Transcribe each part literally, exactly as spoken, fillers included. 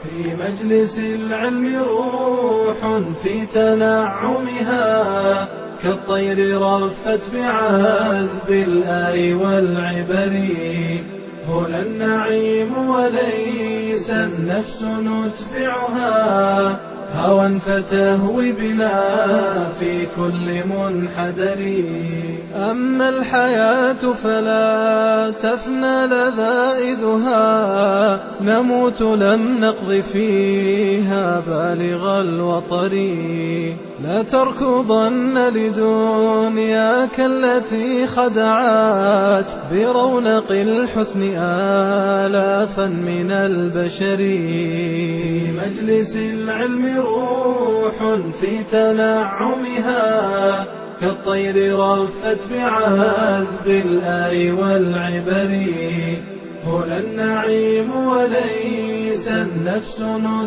في مجلس العلم روح في تنعمها، كالطير رفت بعذب الآي والعبر. هنا النعيم وليس النفس ندفعها، هوى فتهوي بنا في كل منحدر. أما الحياة فلا تفنى لذائذها، نموت لم نقض فيها بالغ الوطر. لا تركضن لدنياك التي خدعت برونق الحسن آلافا من البشر. في مجلس العلم روح في تنعمها، كالطير رفت بعذب الآي والعبر. هنا النعيم وليس النفس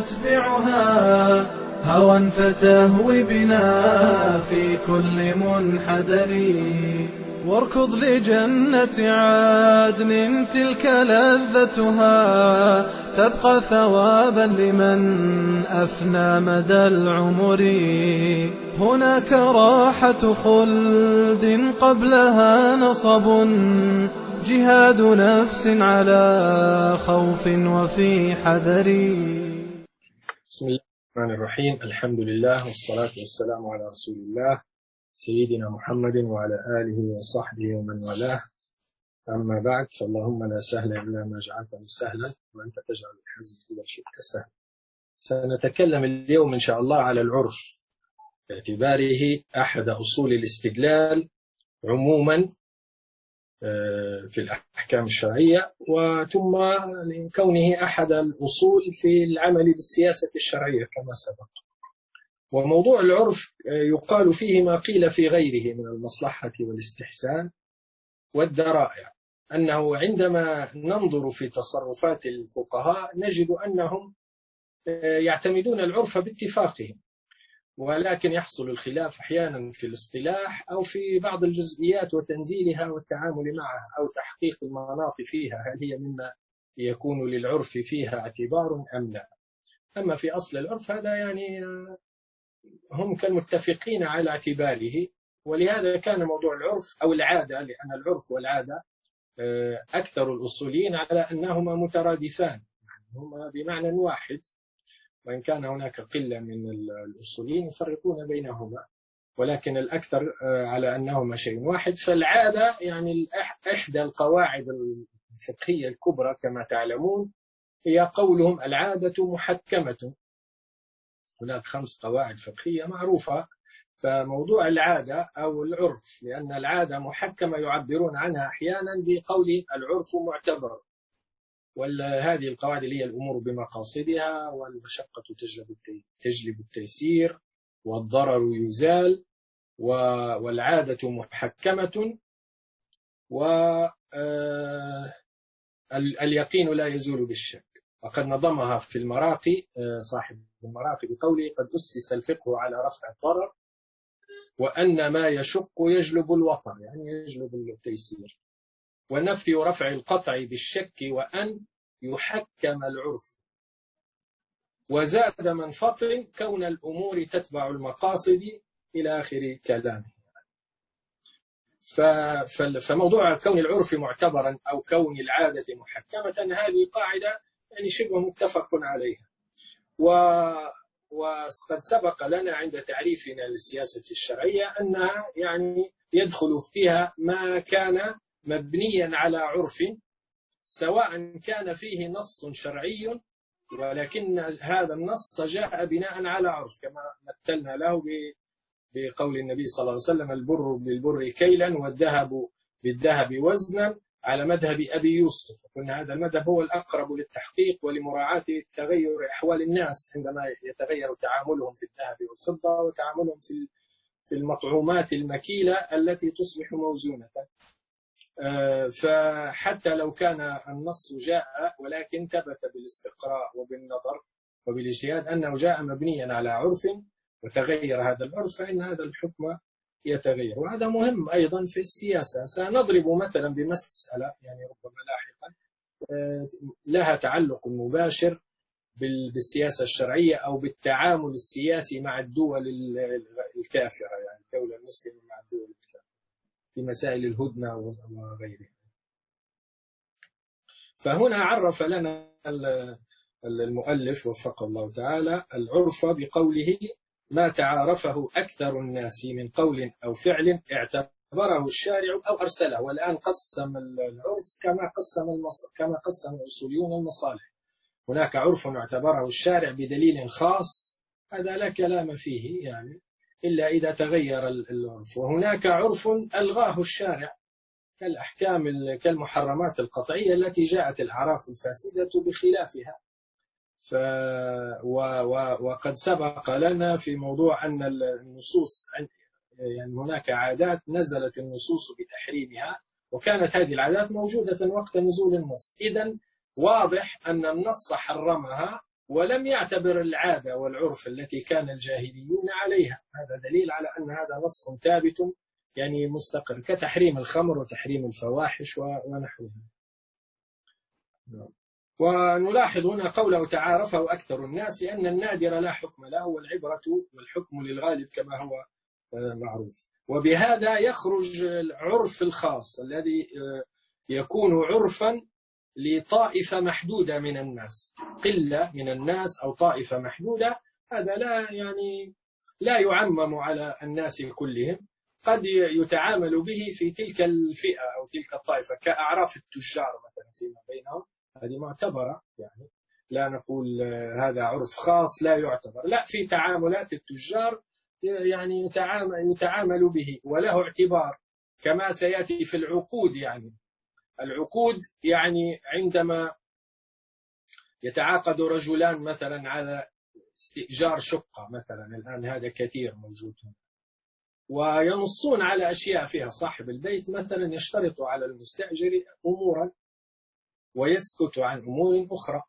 ندفعها، هوى فتهوي بنا في كل منحدر. واركض لجنة عدن تلك لذتها، تبقى ثوابا لمن أفنى مدى العمر. هناك راحة خلد قبلها نصب، جهاد نفس على خوف وفي حذر. بسم الله الرحمن الرحيم. الحمد لله والصلاة والسلام على رسول الله سيدنا محمد وعلى آله وصحبه ومن والاه. أما بعد، فاللهم لا سهل إلا ما جعلته سهلا وأنت تجعل الحزن إذا شئت سهلا. سنتكلم اليوم إن شاء الله على العرف باعتباره أحد أصول الاستدلال عموما في الأحكام الشرعية، وثم لكونه أحد الأصول في العمل بالسياسة الشرعية كما سبق. وموضوع العرف يقال فيه ما قيل في غيره من المصلحة والاستحسان والذرائع، أنه عندما ننظر في تصرفات الفقهاء نجد أنهم يعتمدون العرف باتفاقهم، ولكن يحصل الخلاف أحيانا في الاصطلاح أو في بعض الجزئيات وتنزيلها والتعامل معها أو تحقيق المناط فيها، هل هي مما يكون للعرف فيها اعتبار أم لا. أما في أصل العرف هذا يعني هم كانوا متفقين على اعتباره، ولهذا كان موضوع العرف أو العادة، لأن العرف والعادة أكثر الأصوليين على أنهما مترادفان، هما بمعنى واحد، وإن كان هناك قلة من الأصوليين يفرقون بينهما، ولكن الأكثر على أنهما شيء واحد. فالعادة يعني إحدى القواعد الفقهية الكبرى كما تعلمون هي قولهم العادة محكمة. هناك خمس قواعد فقهية معروفة. فموضوع العادة أو العرف، لأن العادة محكمة يعبرون عنها أحيانا بقول العرف معتبر، وهذه القواعد اللي هي الأمور بمقاصدها، والمشقة تجلب التيسير، والضرر يزال، والعادة محكمة، واليقين لا يزول بالشك. وقد نظمها في المراقي صاحب المراقي بقوله: قد أسس الفقه على رفع الضرر، وأن ما يشق يجلب الوطر، يعني يجلب التيسير، ونفي رفع القطع بالشك، وأن يحكم العرف، وزاد من فطر كون الأمور تتبع المقاصد، إلى آخر كلامه. فموضوع كون العرف معتبرا أو كون العادة محكمة هذه قاعدة يعني شبه متفق عليها. وقد سبق لنا عند تعريفنا للسياسة الشرعية أنها يعني يدخل فيها ما كان مبنيا على عرف، سواء كان فيه نص شرعي ولكن هذا النص جاء بناء على عرف، كما مثلنا له بقول النبي صلى الله عليه وسلم: البر بالبر كيلا والذهب بالذهب وزنا، على مذهب أبي يوسف. قلنا هذا المذهب هو الأقرب للتحقيق ولمراعاة تغير أحوال الناس عندما يتغير تعاملهم في الذهب والفضة وتعاملهم في في المطعومات المكيلة التي تصبح موزونة. فحتى لو كان النص جاء ولكن ثبت بالاستقراء وبالنظر وبالاجتهاد أنه جاء مبنيا على عرف وتغير هذا العرف، فإن هذا الحكم يتغير. وهذا مهم أيضا في السياسة. سنضرب مثلا بمسألة يعني ربما لاحقا لها تعلق مباشر بالسياسة الشرعية أو بالتعامل السياسي مع الدول الكافرة، يعني الدولة المسلمة مع الدول الكافرة في مسائل الهدنة وغيرها. فهنا عرف لنا المؤلف وفقه الله تعالى العرف بقوله ما تعارفه أكثر الناس من قول أو فعل اعتبره الشارع أو أرسله. والآن قسم العرف كما قسم المص... كما قسم الأصوليون المصالح. هناك عرف اعتبره الشارع بدليل خاص، هذا لا كلام فيه يعني إلا إذا تغير العرف. وهناك عرف ألغاه الشارع كالأحكام كالمحرمات القطعية التي جاءت الأعراف الفاسدة بخلافها. ف... و... و... وقد سبق لنا في موضوع أن النصوص يعني هناك عادات نزلت النصوص بتحريمها، وكانت هذه العادات موجودة وقت نزول النص. إذن واضح أن النص حرمها ولم يعتبر العادة والعرف التي كان الجاهليون عليها. هذا دليل على أن هذا نص ثابت يعني مستقر، كتحريم الخمر وتحريم الفواحش ونحوها. ونلاحظ هنا قوله تعارفه أكثر الناس لأن النادر لا حكم له، والعبرة والحكم للغالب كما هو معروف. وبهذا يخرج العرف الخاص الذي يكون عرفا لطائفة محدودة من الناس، قلة من الناس أو طائفة محدودة، هذا لا يعني لا يعمم على الناس كلهم، قد يتعامل به في تلك الفئة أو تلك الطائفة كأعراف التجار مثلا فيما بينهم، هذه معتبرة يعني، لا نقول هذا عرف خاص لا يعتبر، لا، في تعاملات التجار يعني يتعامل, يتعامل به وله اعتبار، كما سيأتي في العقود. يعني العقود يعني عندما يتعاقد رجلان مثلا على استئجار شقة مثلا، الآن هذا كثير موجود، وينصون على أشياء فيها، صاحب البيت مثلا يشترط على المستأجر أمورا ويسكت عن أمور أخرى،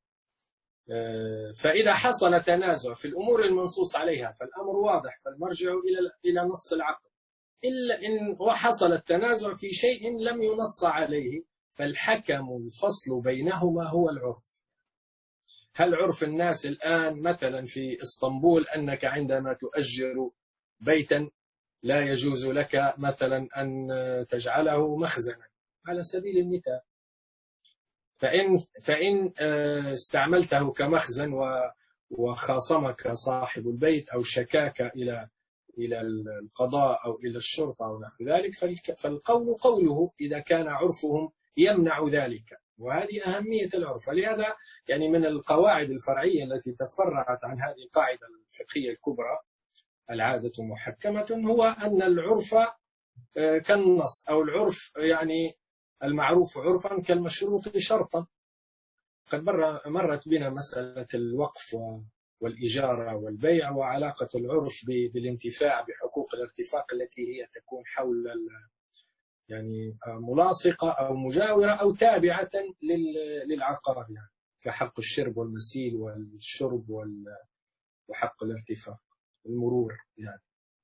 فإذا حصل تنازع في الأمور المنصوص عليها فالأمر واضح، فالمرجع إلى إلى نص العقد، إلا إن وحصل التنازع في شيء لم ينص عليه فالحكم الفصل بينهما هو العرف. هل عرف الناس الآن مثلا في اسطنبول أنك عندما تؤجر بيتا لا يجوز لك مثلا أن تجعله مخزنا على سبيل المثال، فإن فإن استعملته كمخزن وخاصمك صاحب البيت أو شكاك إلى إلى القضاء أو إلى الشرطة أو نحو ذلك، فالقول قوله إذا كان عرفهم يمنع ذلك، وهذه أهمية العرف. ولهذا يعني من القواعد الفرعية التي تفرعت عن هذه القاعدة الفقهية الكبرى العادة محكمة هو أن العرف كالنص، أو العرف يعني المعروف عرفا كالمشروط شرطا. قد مرت بنا مسألة الوقف والإجارة والبيع وعلاقة العرف بالانتفاع بحقوق الارتفاق التي هي تكون حول يعني ملاصقة أو مجاورة أو تابعة للعقار، يعني كحق الشرب والمسيل والشرب وحق الارتفاق المرور يعني.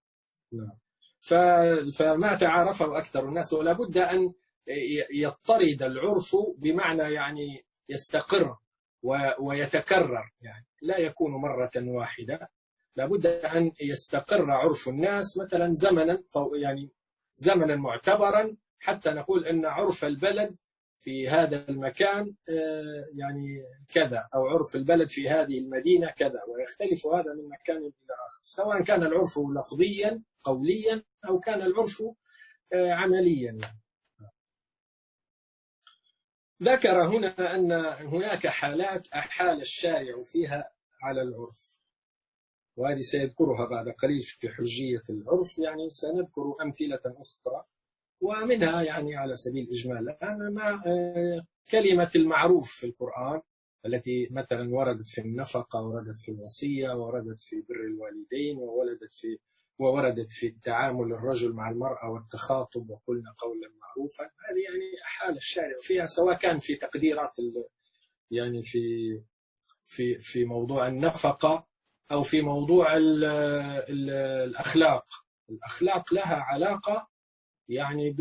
فما تعارفه أكثر الناس، ولا بد أن يضطرد العرف بمعنى يعني يستقر ويتكرر، يعني لا يكون مرة واحدة، لا بد أن يستقر عرف الناس مثلا زمنا يعني زمنا معتبرا، حتى نقول أن عرف البلد في هذا المكان يعني كذا، أو عرف البلد في هذه المدينة كذا، ويختلف هذا من مكان إلى آخر، سواء كان العرف لفظيا قوليا أو كان العرف عمليا. ذكر هنا أن هناك حالات أحال الشارع فيها على العرف، وهذه سيذكرها بعد قليل في حجية العرف، يعني سنذكر أمثلة أخرى، ومنها يعني على سبيل الإجمال الآن ما كلمة المعروف في القرآن التي مثلا وردت في النفقة، وردت في الوصية، وردت في بر الوالدين، وولدت في ووردت في التعامل الرجل مع المرأة والتخاطب، وقلنا قولا معروفا. هذه يعني أحال الشارع فيها، سواء كان في تقديرات يعني في في في موضوع النفقة أو في موضوع ال ال الأخلاق. الأخلاق لها علاقة يعني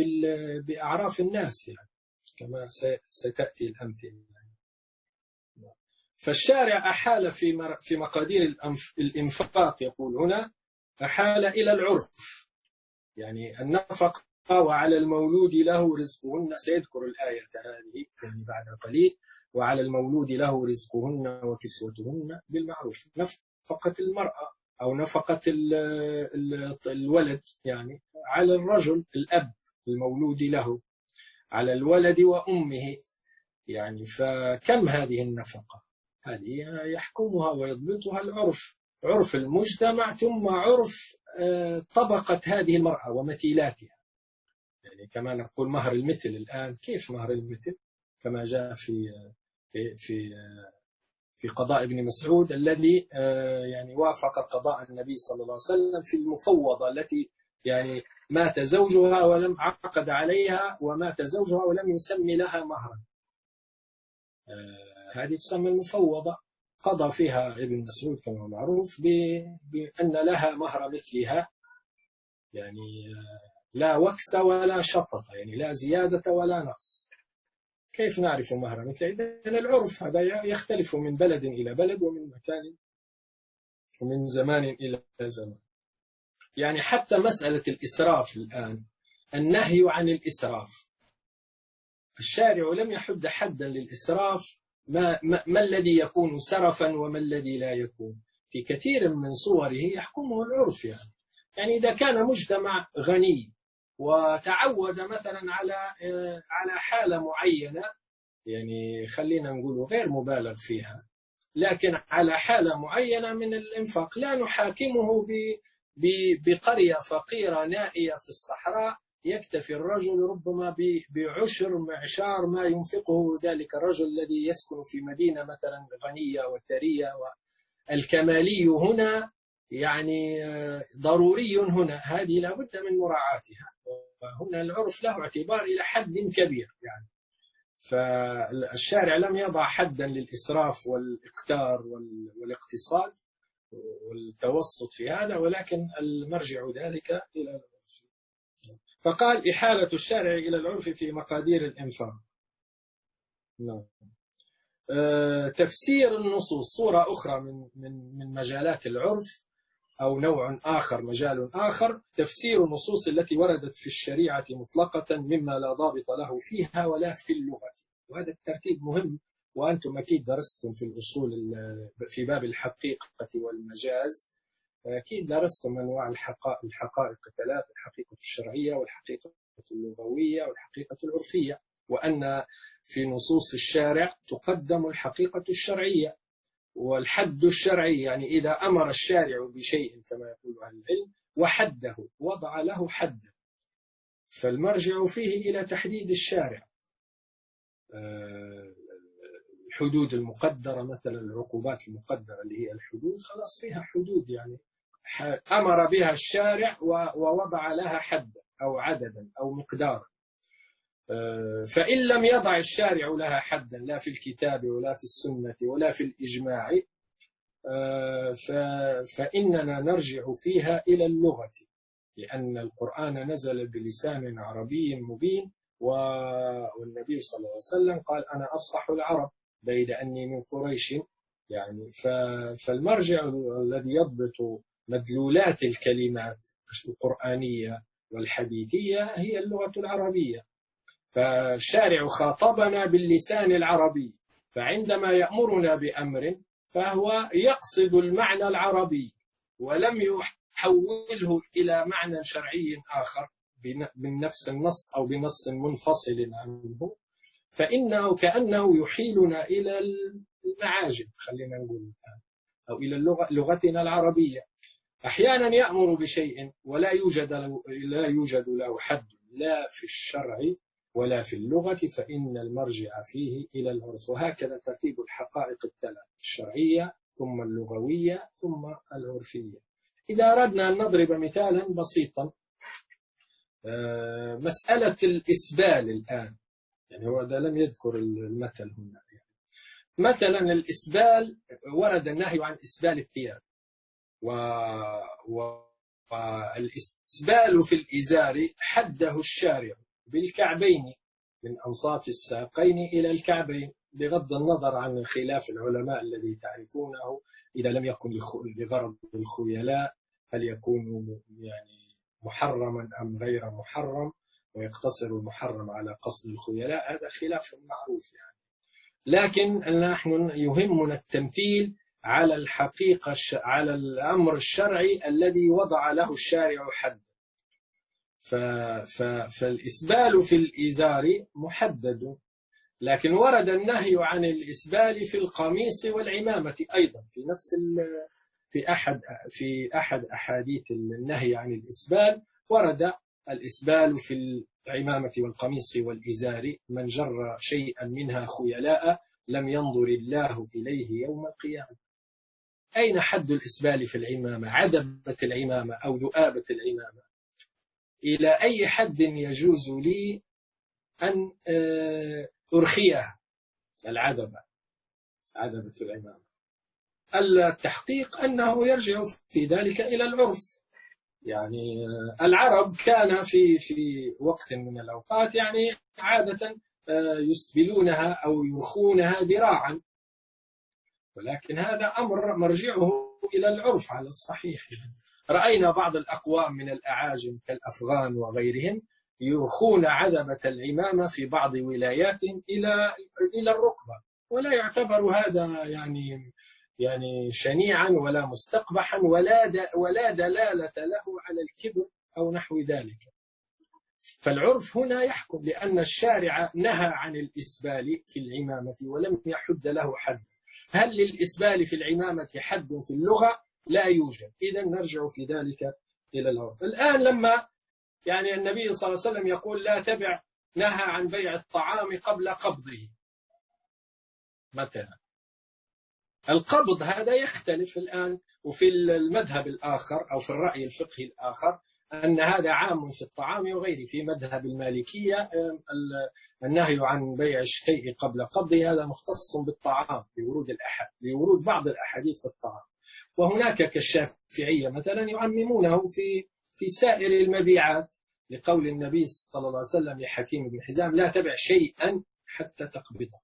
بأعراف الناس، يعني كما ستأتي الأمثلة. فالشارع أحال في في مقادير الإنفاق، يقول هنا أحال إلى العرف، يعني النفقة وعلى المولود له رزقهن، سيذكر الآية هذه يعني بعد قليل، وعلى المولود له رزقهن وكسوتهن بالمعروف. نفقة المرأة أو نفقة الولد يعني على الرجل الأب المولود له، على الولد وأمه يعني. فكم هذه النفقة؟ هذه يحكمها ويضبطها العرف، عرف المجتمع ثم عرف طبقة هذه المرأة ومثيلاتها. يعني كما نقول مهر المثل الآن، كيف مهر المثل؟ كما جاء في في في قضاء ابن مسعود الذي يعني وافق قضاء النبي صلى الله عليه وسلم في المفوضة التي يعني مات زوجها ولم عقد عليها، ومات زوجها ولم يسمي لها مهرا، هذه تسمى المفوضة. قضى فيها ابن مسعود كما معروف بأن لها مهر مثلها، يعني لا وكس ولا شطط، يعني لا زيادة ولا نقص. كيف نعرف مهر مثلها؟ إذن العرف هذا يختلف من بلد إلى بلد ومن مكان ومن زمان إلى زمان. يعني حتى مسألة الإسراف الآن، النهي عن الإسراف، الشارع لم يحد حدا للإسراف، ما, ما, ما الذي يكون سرفا وما الذي لا يكون. في كثير من صوره يحكمه العرف. يعني يعني إذا كان مجتمع غني وتعود مثلا على على حالة معينة، يعني خلينا نقول غير مبالغ فيها، لكن على حالة معينة من الإنفاق، لا نحاكمه بقرية فقيرة نائية في الصحراء يكتفي الرجل ربما بعشر معشار ما ينفقه ذلك الرجل الذي يسكن في مدينة مثلا غنية وثرية. والكمالي هنا يعني ضروري هنا، هذه لابد من مراعاتها، وهنا العرف له اعتبار إلى حد كبير يعني. فالشارع لم يضع حدا للإسراف والإقتار والاقتصاد والتوسط في هذا، ولكن المرجع ذلك إلى العرف. فقال إحالة الشارع إلى العرف في مقادير الإنفاق. نعم. أه تفسير النصوص صورة أخرى من من من مجالات العرف، أو نوع آخر مجال آخر، تفسير النصوص التي وردت في الشريعة مطلقة مما لا ضابط له فيها ولا في اللغة. وهذا الترتيب مهم، وأنتم أكيد درستم في الأصول في باب الحقيقة والمجاز، أكيد درستم أنواع الحقائق الحقائق الثلاث: الحقيقة الشرعية والحقيقة اللغوية والحقيقة العرفية، وأن في نصوص الشارع تقدم الحقيقة الشرعية والحد الشرعي. يعني إذا أمر الشارع بشيء كما يقول أهل العلم وحده، وضع له حدا، فالمرجع فيه إلى تحديد الشارع. الحدود المقدرة مثلا، العقوبات المقدرة اللي هي الحدود، خلاص فيها حدود، يعني أمر بها الشارع ووضع لها حدا أو عددا أو مقدارا. فإن لم يضع الشارع لها حدا لا في الكتاب ولا في السنة ولا في الإجماع، فإننا نرجع فيها إلى اللغة، لأن القرآن نزل بلسان عربي مبين، والنبي صلى الله عليه وسلم قال: أنا أفصح العرب بيد أني من قريش. يعني فالمرجع الذي يضبط مدلولات الكلمات القرآنية والحديثية هي اللغة العربية. فالشارع خاطبنا باللسان العربي، فعندما يأمرنا بأمر فهو يقصد المعنى العربي ولم يحوله إلى معنى شرعي آخر من نفس النص أو بنص منفصل عنه، فإنه كأنه يحيلنا إلى المعاجم، خلينا نقول الآن، أو إلى اللغة لغتنا العربية. أحيانا يأمر بشيء ولا يوجد له لا يوجد له حد لا في الشرع ولا في اللغة، فإن المرجع فيه إلى العرف. وهكذا ترتيب الحقائق الثلاث: الشرعية ثم اللغوية ثم العرفية. إذا أردنا أن نضرب مثالا بسيطا، مسألة الإسبال الآن، يعني هو ده لم يذكر المثل هنا. يعني مثلا الإسبال، ورد النهي عن إسبال الثياب، والإسبال في الإزار حده الشارع بالكعبين، من أنصاف الساقين إلى الكعبين بغض النظر عن خلاف العلماء الذي تعرفونه، إذا لم يكن لغرض الخيلاء هل يكون يعني محرما أم غير محرم، ويقتصر المحرم على قصد الخيلاء، هذا خلاف معروف يعني. لكن نحن يهمنا التمثيل على الحقيقة، على الأمر الشرعي الذي وضع له الشارع حد. فالإسبال في الإزار محدد، لكن ورد النهي عن الإسبال في القميص والعمامة أيضا في نفس في أحد في أحد أحاديث النهي عن الإسبال ورد الإسبال في العمامة والقميص والإزار، من جر شيئا منها خيلاء لم ينظر الله إليه يوم القيامة. أين حد الإسبال في العمامة؟ عدبة العمامة أو ذؤابة العمامة، إلى أي حد يجوز لي أن أرخيها العدبة، عدبة العمامة؟ التحقيق أنه يرجع في ذلك إلى العرف. يعني العرب كان في في وقت من الأوقات يعني عادة يسبلونها أو يرخونها ذراعا، ولكن هذا أمر مرجعه إلى العرف على الصحيح. رأينا بعض الأقوام من الأعاجم كالأفغان وغيرهم يرخون عدبة العمامة في بعض ولاياتهم إلى إلى الركبة، ولا يعتبر هذا يعني يعني شنيعا ولا مستقبحا ولا ولا دلالة له على الكبر أو نحو ذلك. فالعرف هنا يحكم، لأن الشارع نهى عن الإسبال في العمامة ولم يحد له حد. هل للإسبال في العمامة حد في اللغة؟ لا يوجد. إذا نرجع في ذلك إلى العرف. الآن لما يعني النبي صلى الله عليه وسلم يقول لا تبع، نهى عن بيع الطعام قبل قبضه مثلا. القبض هذا يختلف الآن، وفي المذهب الآخر أو في الرأي الفقهي الآخر أن هذا عام في الطعام وغيره. في مذهب المالكية النهي عن بيع الشيء قبل قبضه هذا مختص بالطعام لورود الأحد لورود بعض الأحاديث في الطعام. وهناك كالشافعية مثلا يعممونه في في سائر المبيعات، لقول النبي صلى الله عليه وسلم لحكيم بن حزام لا تبع شيئا حتى تقبضه.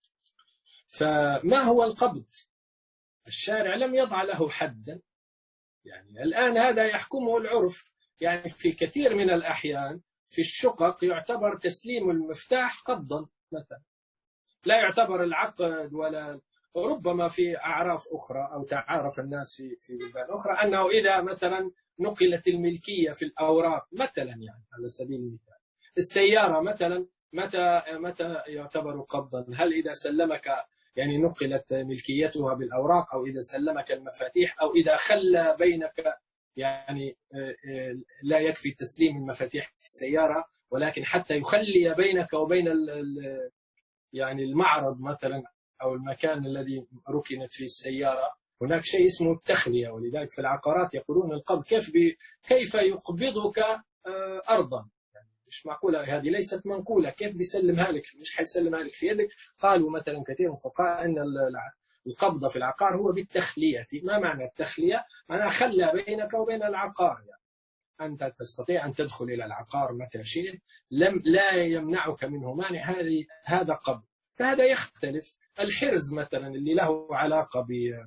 فما هو القبض؟ الشارع لم يضع له حدا، يعني الآن هذا يحكمه العرف. يعني في كثير من الأحيان في الشقق يعتبر تسليم المفتاح قبضا مثلا، لا يعتبر العقد. ولا ربما في أعراف أخرى أو تعارف الناس في في بلدان أخرى أنه إذا مثلا نقلت الملكية في الأوراق مثلا، يعني على سبيل المثال السيارة مثلا، متى متى يعتبر قبضا؟ هل إذا سلمك يعني نقلت ملكيتها بالأوراق، أو إذا سلمك المفاتيح، أو إذا خلى بينك يعني لا يكفي تسليم المفاتيح السيارة، ولكن حتى يخلي بينك وبين يعني المعرض مثلا أو المكان الذي ركنت فيه السيارة هناك شيء اسمه التخلية. ولذلك في العقارات يقولون القبض كيف كيف يقبضك أرضا، يعني مش معقولة، هذه ليست منقولة، كيف بيسلمها لك؟ مش حيسلمها لك في يدك. قالوا مثلا كثير من الفقهاء أن القبض في العقار هو بالتخلية. ما معنى التخلية؟ معناها خلى بينك وبين العقار، يعني أنت تستطيع أن تدخل إلى العقار متى شئت، لم لا يمنعك منه مانع، هذه هذا قبض. فهذا يختلف. الحرز مثلا اللي له علاقة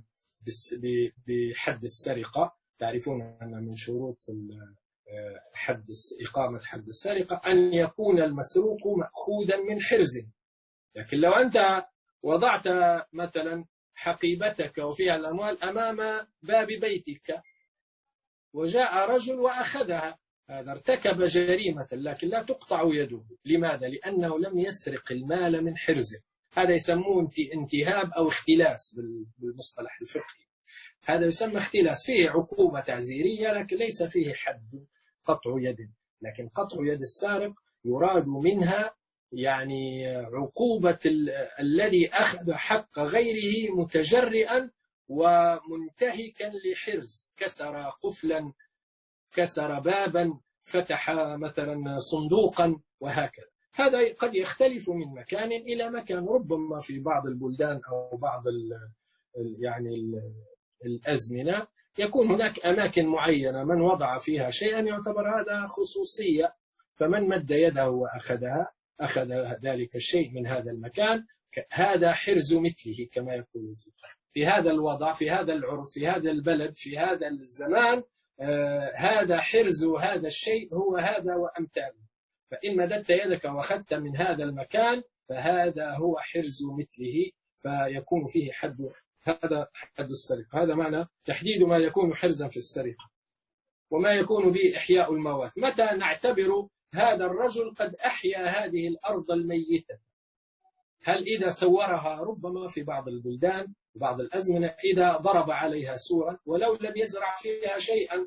بحد السرقة، تعرفون أن من شروط حد إقامة حد السرقة أن يكون المسروق مأخوذا من حرز. لكن لو أنت وضعت مثلا حقيبتك وفيها الأموال أمام باب بيتك وجاء رجل وأخذها، هذا ارتكب جريمة، لكن لا تقطع يده. لماذا؟ لأنه لم يسرق المال من حرزه. هذا يسموه انتهاب أو اختلاس بالمصطلح الفقهي. هذا يسمى اختلاس، فيه عقوبة تعزيرية لكن ليس فيه حد قطع يد. لكن قطع يد السارق يراد منها يعني عقوبة الذي أخذ حق غيره متجرئا ومنتهكا لحرز، كسر قفلا، كسر بابا، فتح مثلا صندوقا، وهكذا. هذا قد يختلف من مكان إلى مكان. ربما في بعض البلدان أو بعض ال يعني ال الأزمنة يكون هناك أماكن معينة من وضع فيها شيئا يعتبر هذا خصوصية، فمن مد يده وأخذها أخذ ذلك الشيء من هذا المكان هذا حرز مثله كما يقول الفقهاء. في هذا الوضع، في هذا العرف، في هذا البلد، في هذا الزمان، آه هذا حرز هذا الشيء هو هذا وأمثاله. فإن مددت يدك وأخذت من هذا المكان فهذا هو حرز مثله، فيكون فيه حد، هذا حد السرقة. هذا معنى تحديد ما يكون حرزا في السرقة وما يكون به إحياء الموات. متى نعتبر هذا الرجل قد أحيا هذه الأرض الميتة؟ هل إذا سورها ربما في بعض البلدان بعض الأزمنة إذا ضرب عليها سورا ولو لم يزرع فيها شيئا،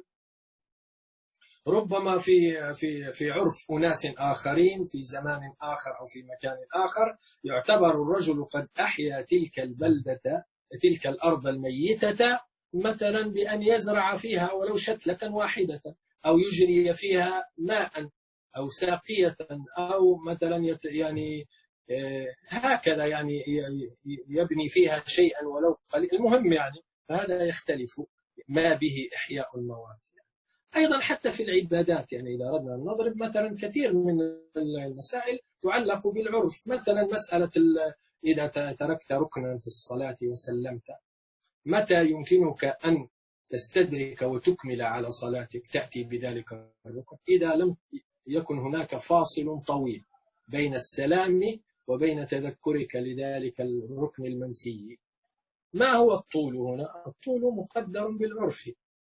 ربما في في في عرف أناس آخرين في زمان آخر أو في مكان آخر يعتبر الرجل قد أحيا تلك البلدة تلك الأرض الميتة مثلا بأن يزرع فيها ولو شتلة واحدة، أو يجري فيها ماء أو ساقية، أو مثلا يعني هكذا يعني يبني فيها شيئا ولو قليل. المهم يعني هذا يختلف ما به إحياء الموات. أيضا حتى في العبادات، يعني إذا أردنا أن نضرب مثلا كثير من المسائل تعلق بالعرف. مثلا مسألة إذا تركت ركنا في الصلاة وسلمت، متى يمكنك أن تستدرك وتكمل على صلاتك تأتي بذلك الركن؟ إذا لم يكن هناك فاصل طويل بين السلام وبين تذكرك لذلك الركن المنسي. ما هو الطول هنا؟ الطول مقدر بالعرف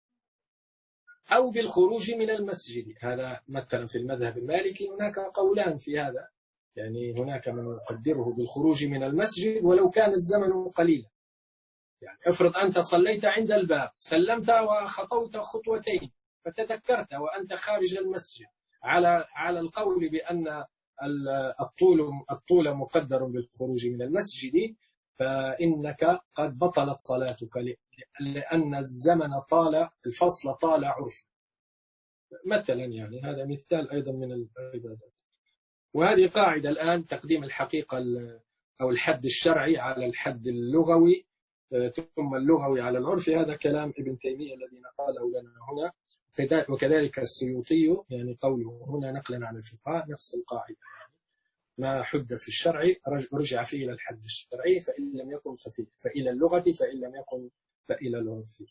أو بالخروج من المسجد. هذا مثلا في المذهب المالكي هناك قولان في هذا، يعني هناك من يقدره بالخروج من المسجد ولو كان الزمن قليلا. يعني افرض أنت صليت عند الباب، سلمت وخطوت خطوتين فتذكرت وأنت خارج المسجد، على على القول بأن الطول الطول مقدر بالخروج من المسجد، فإنك قد بطلت صلاتك لأن الزمن طال، الفصل طال عرفا مثلا. يعني هذا مثال أيضا من العبادات. وهذه قاعدة الآن تقديم الحقيقة أو الحد الشرعي على الحد اللغوي ثم اللغوي على العرف. هذا كلام ابن تيمية الذي نقاله لنا هنا، وكذلك السيوطي يعني قوله هنا نقلا عن الفقهاء نفس القاعدة. يعني ما حد في الشرع رجع فيه إلى الحد الشرعي، فإن لم يكن ففيه، فإلى اللغة، فإن لم يكن فإلى العرف.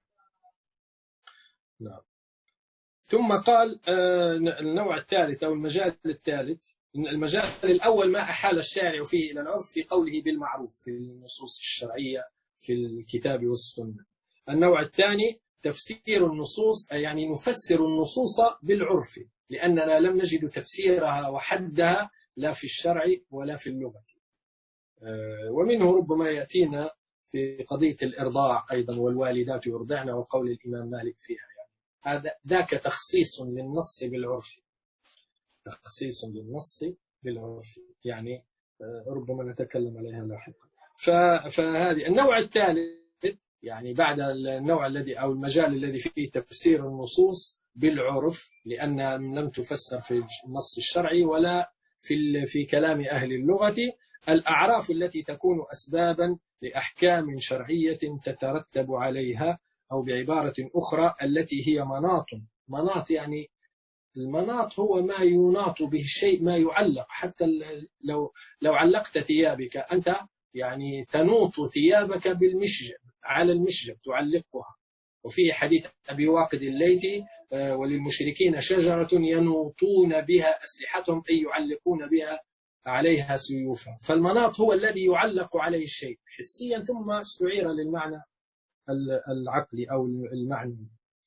نعم. ثم قال النوع الثالث أو المجال الثالث، المجال الأول ما أحال الشارع فيه إلى العرف في قوله بالمعروف في النصوص الشرعية في الكتاب والسنة. النوع الثاني تفسير النصوص، يعني نفسر النصوص بالعرف لأننا لم نجد تفسيرها وحدها لا في الشرع ولا في اللغة. ومنه ربما يأتينا في قضية الإرضاع أيضا، والوالدات يرضعن، وقول الإمام مالك فيها. يعني هذا ذاك تخصيص للنص بالعرف، تخصيص للنص بالعرف، يعني ربما نتكلم عليها لاحقا. فهذه النوع الثالث، يعني بعد النوع الذي أو المجال الذي فيه تفسير النصوص بالعرف لأن لم تفسر في النص الشرعي ولا في في كلام أهل اللغة، الأعراف التي تكون أسبابا لأحكام شرعية تترتب عليها، أو بعبارة أخرى التي هي مناط. مناط يعني المناط هو ما يناط به الشيء، ما يعلق. حتى لو لو علقت ثيابك أنت يعني تنوط ثيابك بالمشجب، على المشجب تعلقها. وفيه حديث أبي واقد الليثي وللمشركين شجرة ينوطون بها أسلحتهم، أي يعلقون بها عليها سيوفا. فالمناط هو الذي يعلق عليه الشيء حسيا ثم استعير للمعنى العقلي أو المعنى.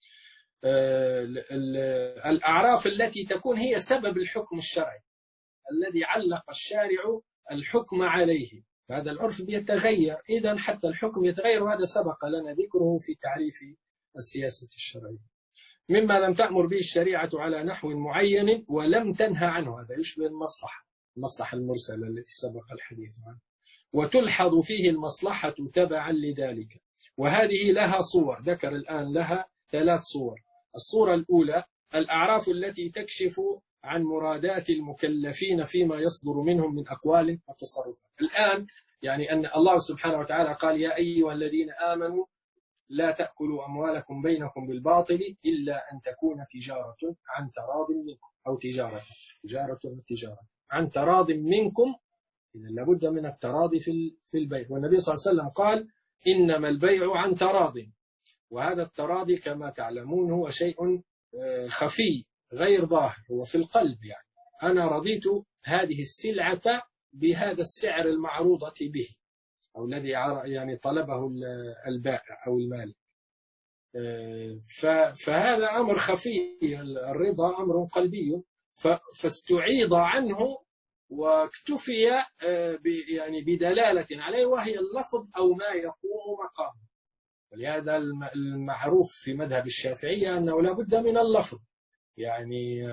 الأعراف التي تكون هي سبب الحكم الشرعي الذي علق الشارع الحكم عليه، هذا العرف بيتغير، إذن حتى الحكم يتغير، وهذا سبق لنا ذكره في تعريف السياسة الشرعية. مما لم تأمر به الشريعة على نحو معين ولم تنهى عنه، هذا يشبه المصلحة، المصلحة المرسلة التي سبق الحديث عنها. وتلحظ فيه المصلحة تبعا لذلك، وهذه لها صور، ذكر الآن لها ثلاث صور. الصورة الأولى الأعراف التي تكشف عن مرادات المكلفين فيما يصدر منهم من أقوال وتصرفات. الآن يعني أن الله سبحانه وتعالى قال يا أيها الذين آمنوا لا تأكلوا أموالكم بينكم بالباطل إلا أن تكون تجارة عن تراض منكم، أو تجارة تجارة وتجارة عن تراض منكم إذا لابد من التراضي في في البيع. والنبي صلى الله عليه وسلم قال إنما البيع عن تراض، وهذا التراضي كما تعلمون هو شيء خفي غير ظاهر، هو في القلب. يعني أنا رضيت هذه السلعة بهذا السعر المعروضة به، أو الذي يعني طلبه البائع أو المالك. فهذا أمر خفي، الرضا أمر قلبي، فاستعيض عنه واكتفي يعني بدلالة عليه وهي اللفظ أو ما يقوم مقامه. ولهذا المعروف في مذهب الشافعية أنه لا بد من اللفظ، يعني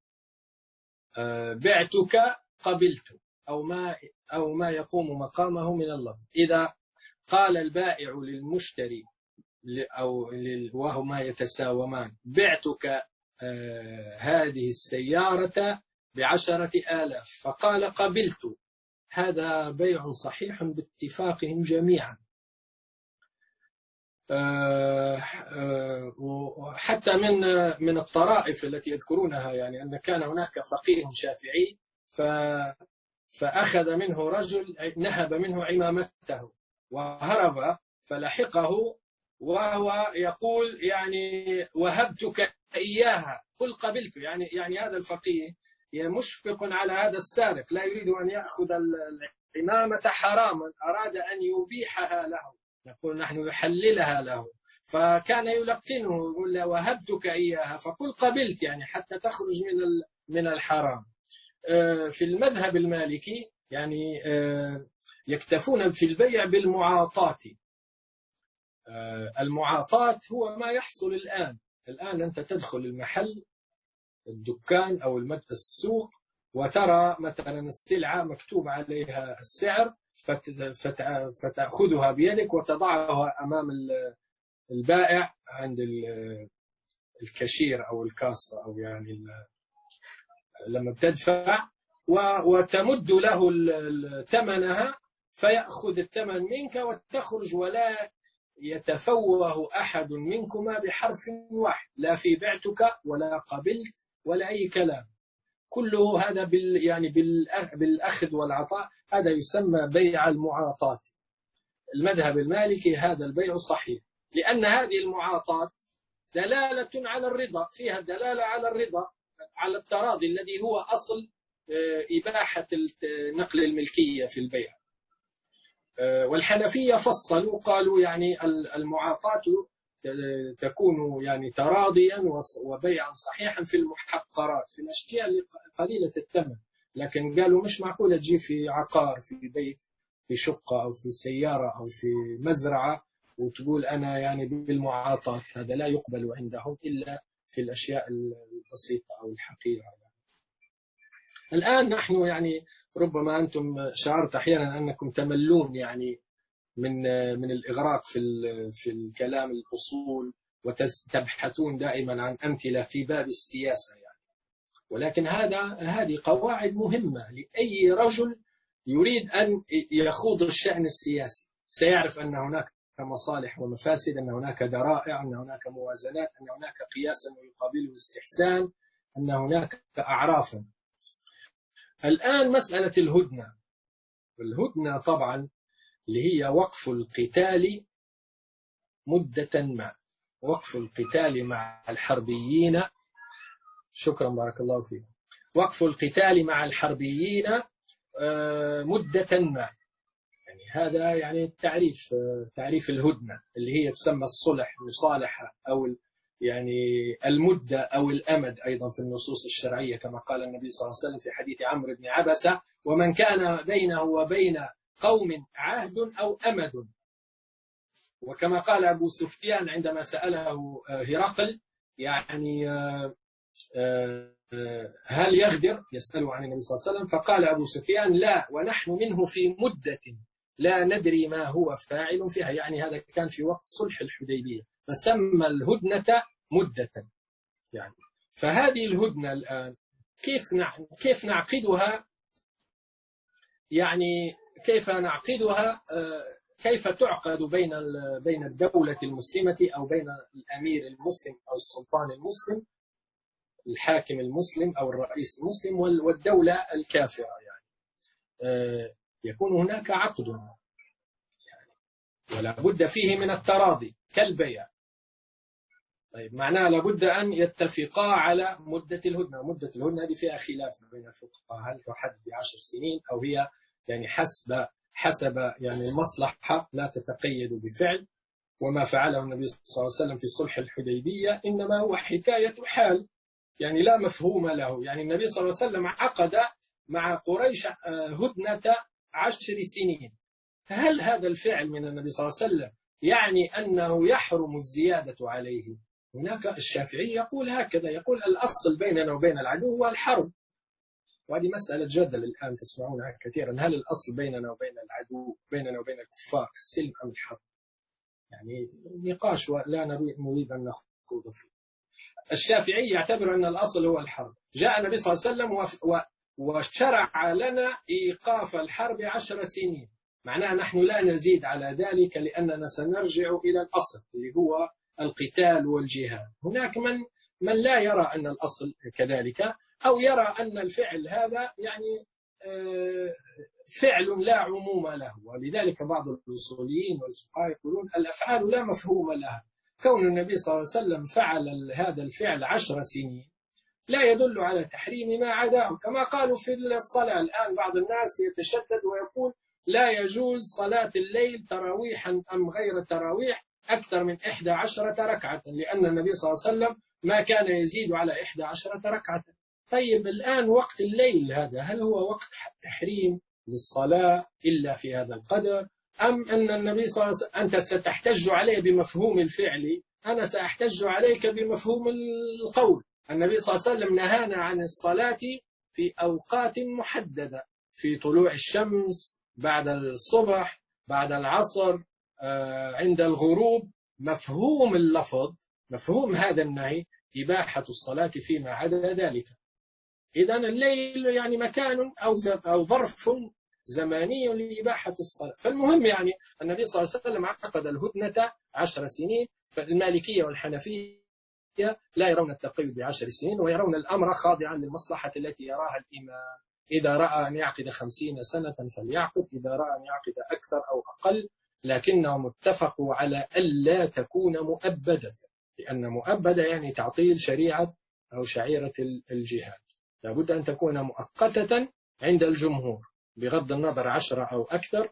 بعتك قبلت أو ما أو ما يقوم مقامه من اللفظ. إذا قال البائع للمشتري أو وهما يتساومان بعتك هذه السيارة بعشرة آلاف فقال قبلت، هذا بيع صحيح باتفاقهم جميعا. حتى من من الطرائف التي يذكرونها، يعني أن كان هناك فقيه شافعي فأخذ منه رجل، نهب منه عمامته وهرب، فلحقه وهو يقول يعني وهبتك إياها قل قبلت. يعني يعني هذا الفقيه مشفق على هذا السارق، لا يريد أن يأخذ العمامة حراما، أراد أن يبيحها له، نقول نحن يحللها له، فكان يلقنه يقول له وهبتك إياها فقل قبلت، يعني حتى تخرج من من الحرام. في المذهب المالكي يعني يكتفون في البيع بالمعاطاة. المعاطاة هو ما يحصل الآن الآن أنت تدخل المحل الدكان أو السوق وترى مثلا السلعة مكتوب عليها السعر، فتأخذها بيدك وتضعها أمام البائع عند الكاشير أو الكاسة، أو يعني لما بتدفع وتمد له ثمنها فيأخذ الثمن منك وتخرج، ولا يتفوه أحد منكما بحرف واحد، لا في بعتك ولا قبلت ولا أي كلام. كله هذا بال يعني بالأخذ والعطاء، هذا يسمى بيع المعاطاة. المذهب المالكي هذا البيع صحيح، لأن هذه المعاطاة دلالة على الرضا، فيها دلالة على الرضا، على التراضي الذي هو أصل إباحة نقل الملكية في البيع. والحنفية فصلوا قالوا يعني المعاطاة تكون يعني تراضيا وبيعا صحيحا في المحقرات، في الأشياء قليلة الثمن، لكن قالوا مش معقولة تجي في عقار، في بيت، في شقة أو في سيارة أو في مزرعة وتقول أنا يعني بالمعاطاة، هذا لا يقبل عندهم إلا في الأشياء البسيطة أو الحقيرة. يعني. الآن نحن يعني ربما أنتم شعرت أحيانا أنكم تملون يعني من من الإغراق في في الكلام الأصول، وتبحثون دائما عن أمثلة في باب السياسة يعني. ولكن هذا هذه قواعد مهمة لأي رجل يريد أن يخوض الشأن السياسي، سيعرف أن هناك مصالح ومفاسد، أن هناك ذرائع، أن هناك موازنات، أن هناك قياسا ويقابله استحسان، أن هناك أعرافا. الآن مسألة الهدنة، الهدنة طبعا اللي هي وقف القتال مدة ما، وقف القتال مع الحربيين، شكرا بارك الله فيك، وقف القتال مع الحربيين مدة ما، يعني هذا يعني تعريف تعريف الهدنة اللي هي تسمى الصلح، المصالحة، أو يعني المدة أو الأمد أيضا في النصوص الشرعية، كما قال النبي صلى الله عليه وسلم في حديث عمرو بن عبسة: ومن كان بينه وبين قوم عهد أو أمد. وكما قال أبو سفيان عندما سأله هرقل يعني هل يغدر، يسأله عن النبي صلى الله عليه وسلم، فقال أبو سفيان: لا، ونحن منه في مدة لا ندري ما هو فاعل فيها، يعني هذا كان في وقت صلح الحديبية، فسمى الهدنة مدة يعني. فهذه الهدنة الآن كيف كيف نعقدها، يعني كيف نعقدها، كيف تعقد بين بين الدولة المسلمة أو بين الأمير المسلم أو السلطان المسلم، الحاكم المسلم أو الرئيس المسلم، والدولة الكافرة يعني. يكون هناك عقد يعني ولا بد فيه من التراضي كالبيع. طيب معناه لابد أن يتفقا على مدة الهدنة. مدة الهدنة هذه فيها خلاف بين الفقهاء، هل تحدد بعشر سنين أو هي يعني حسب حسب يعني المصلحة لا تتقيد بفعل. وما فعله النبي صلى الله عليه وسلم في صلح الحديبية إنما هو حكاية حال، يعني لا مفهوم له. يعني النبي صلى الله عليه وسلم عقد مع قريش هدنة عشر سنين. هل هذا الفعل من النبي صلى الله عليه وسلم يعني أنه يحرم الزيادة عليه؟ هناك الشافعي يقول هكذا، يقول الأصل بيننا وبين العدو هو الحرب، وهذه مسألة جدل الآن تسمعونها كثيرا، هل الأصل بيننا وبين العدو بيننا وبين الكفار السلم أم الحرب؟ يعني نقاش لا نريد أن نخوض فيه. الشافعي يعتبر أن الأصل هو الحرب. جاء النبي صلى الله عليه وسلم وشرع لنا إيقاف الحرب عشر سنين، معناه نحن لا نزيد على ذلك لأننا سنرجع إلى الأصل اللي هو القتال والجهاد. هناك من من لا يرى أن الأصل كذلك، أو يرى أن الفعل هذا يعني فعل لا عموم له، ولذلك بعض الأصوليين والفقهاء يقولون الأفعال لا مفهوم لها. كون النبي صلى الله عليه وسلم فعل هذا الفعل عشر سنين لا يدل على تحريم ما عداه، كما قالوا في الصلاة. الآن بعض الناس يتشدد ويقول لا يجوز صلاة الليل تراويحا أم غير تراويح أكثر من إحدى عشرة ركعة، لأن النبي صلى الله عليه وسلم ما كان يزيد على إحدى عشرة ركعة. طيب الآن وقت الليل هذا هل هو وقت تحريم للصلاة إلا في هذا القدر، أم أن النبي صلى الله عليه وسلم أنت ستحتج عليه بمفهوم الفعل، أنا سأحتج عليك بمفهوم القول. النبي صلى الله عليه وسلم نهانا عن الصلاة في أوقات محددة، في طلوع الشمس، بعد الصبح، بعد العصر، عند الغروب. مفهوم اللفظ، مفهوم هذا النهي إباحة الصلاة فيما عدا ذلك. إذن الليل يعني مكان أو أو ظرف زماني لإباحة الصلاة. فالمهم يعني النبي صلى الله عليه وسلم عقد الهدنة عشر سنين. فالمالكية والحنفية لا يرون التقيد بعشر سنين، ويرون الأمر خاضعا للمصلحة التي يراها الإمام. إذا رأى أن يعقد خمسين سنة فليعقد، إذا رأى أن يعقد أكثر أو أقل، لكنهم اتفقوا على ألا تكون مؤبدة، لأن مؤبدة يعني تعطيل شريعة أو شعيرة الجهاد. لابد أن تكون مؤقتة عند الجمهور بغض النظر عشرة أو أكثر.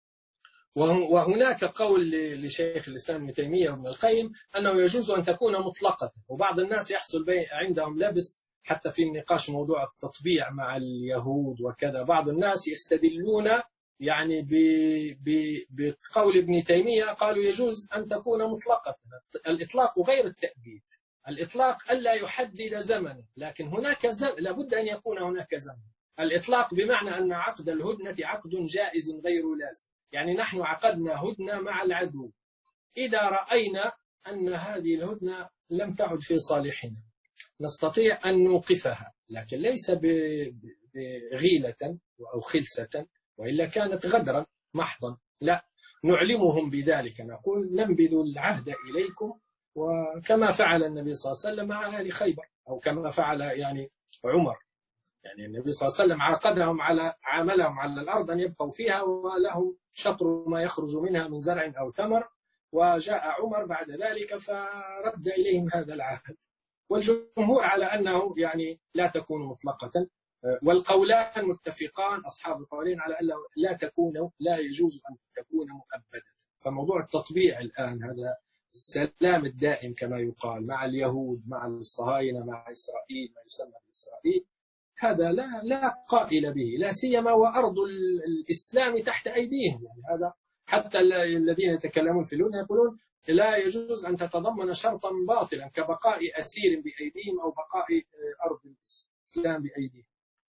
وهناك قول لشيخ الإسلام ابن تيمية وابن القيم أنه يجوز أن تكون مطلقة. وبعض الناس يحصل عندهم لبس حتى في النقاش موضوع التطبيع مع اليهود وكذا. بعض الناس يستدلون يعني بقول ابن تيمية، قالوا يجوز أن تكون مطلقة. الإطلاق غير التأبيد، الإطلاق ألا يحدد زمنا، لكن هناك زمن لابد أن يكون هناك زمن. الإطلاق بمعنى أن عقد الهدنة عقد جائز غير لازم. يعني نحن عقدنا هدنة مع العدو، إذا رأينا أن هذه الهدنة لم تعد في صالحنا نستطيع أن نوقفها، لكن ليس بغيلة أو خلسة، وإلا كانت غدرا محضا. لا، نعلمهم بذلك، نقول ننبذ العهد إليكم، وكما فعل النبي صلى الله عليه وسلم مع أهل خيبر، أو كما فعل يعني عمر. يعني النبي صلى الله عليه وسلم عاقدهم على عاملهم على الأرض أن يبقوا فيها وله شطر ما يخرج منها من زرع أو ثمر، وجاء عمر بعد ذلك فرد إليهم هذا العهد. والجمهور على أنه يعني لا تكون مطلقة، والقولان متفقان، أصحاب القولين، على أنه لا تكون لا يجوز أن تكون مؤبدة. فموضوع التطبيع الآن هذا السلام الدائم كما يقال مع اليهود، مع الصهاينة، مع إسرائيل، ما يسمى بإسرائيل، هذا لا لا قائل به، لا سيما وأرض الإسلام تحت أيديهم. يعني هذا حتى الذين يتكلمون في اللغة يقولون لا يجوز أن تتضمن شرطا باطلا كبقاء أسير بأيديهم أو بقاء أرض الإسلام بأيديهم.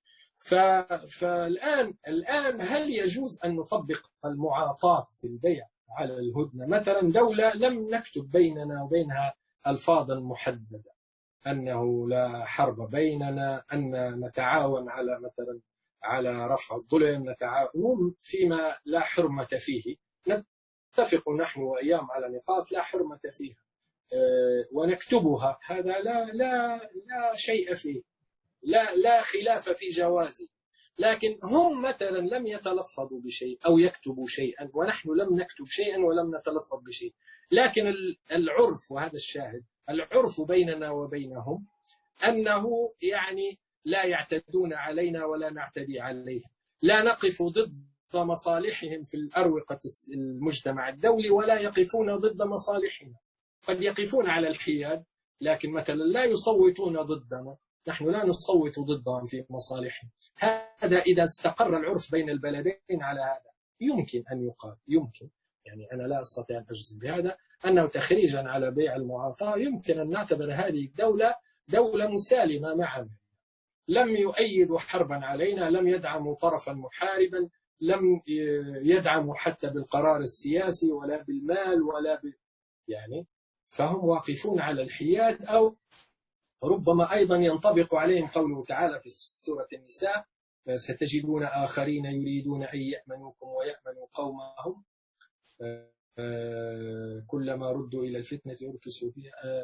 فالآن الآن هل يجوز أن نطبق المعاطاة في البيع على الهدنة؟ مثلا دولة لم نكتب بيننا وبينها ألفاظا محددة أنه لا حرب بيننا، أن نتعاون على مثلا على رفع الظلم، نتعاون فيما لا حرمة فيه، نتفق نحن وإياهم على نقاط لا حرمة فيها ونكتبها، هذا لا لا لا شيء فيه، لا لا خلاف في جوازه. لكن هم مثلا لم يتلفظوا بشيء أو يكتبوا شيئا، ونحن لم نكتب شيئا ولم نتلفظ بشيء، لكن العرف، وهذا الشاهد، العرف بيننا وبينهم أنه يعني لا يعتدون علينا ولا نعتدي عليهم، لا نقف ضد مصالحهم في الأروقة المجتمع الدولي ولا يقفون ضد مصالحنا. قد يقفون على الحياد، لكن مثلا لا يصوتون ضدنا، نحن لا نصوت ضدهم في مصالحهم. هذا إذا استقر العرف بين البلدين على هذا يمكن أن يقال، يمكن يعني أنا لا أستطيع أن أجزم بهذا، أنه تخريجا على بيع المعاطاة يمكن أن نعتبر هذه الدولة دولة مسالمة معنا، لم يؤيدوا حربا علينا، لم يدعموا طرفا محاربا، لم يدعموا حتى بالقرار السياسي ولا بالمال ولا ب... يعني فهم واقفون على الحياد. أو ربما أيضا ينطبق عليهم قوله تعالى في سورة النساء: ستجدون آخرين يريدون أن يأمنوكم ويأمنوا قومهم كلما ردوا إلى الفتنة أركسوا فيها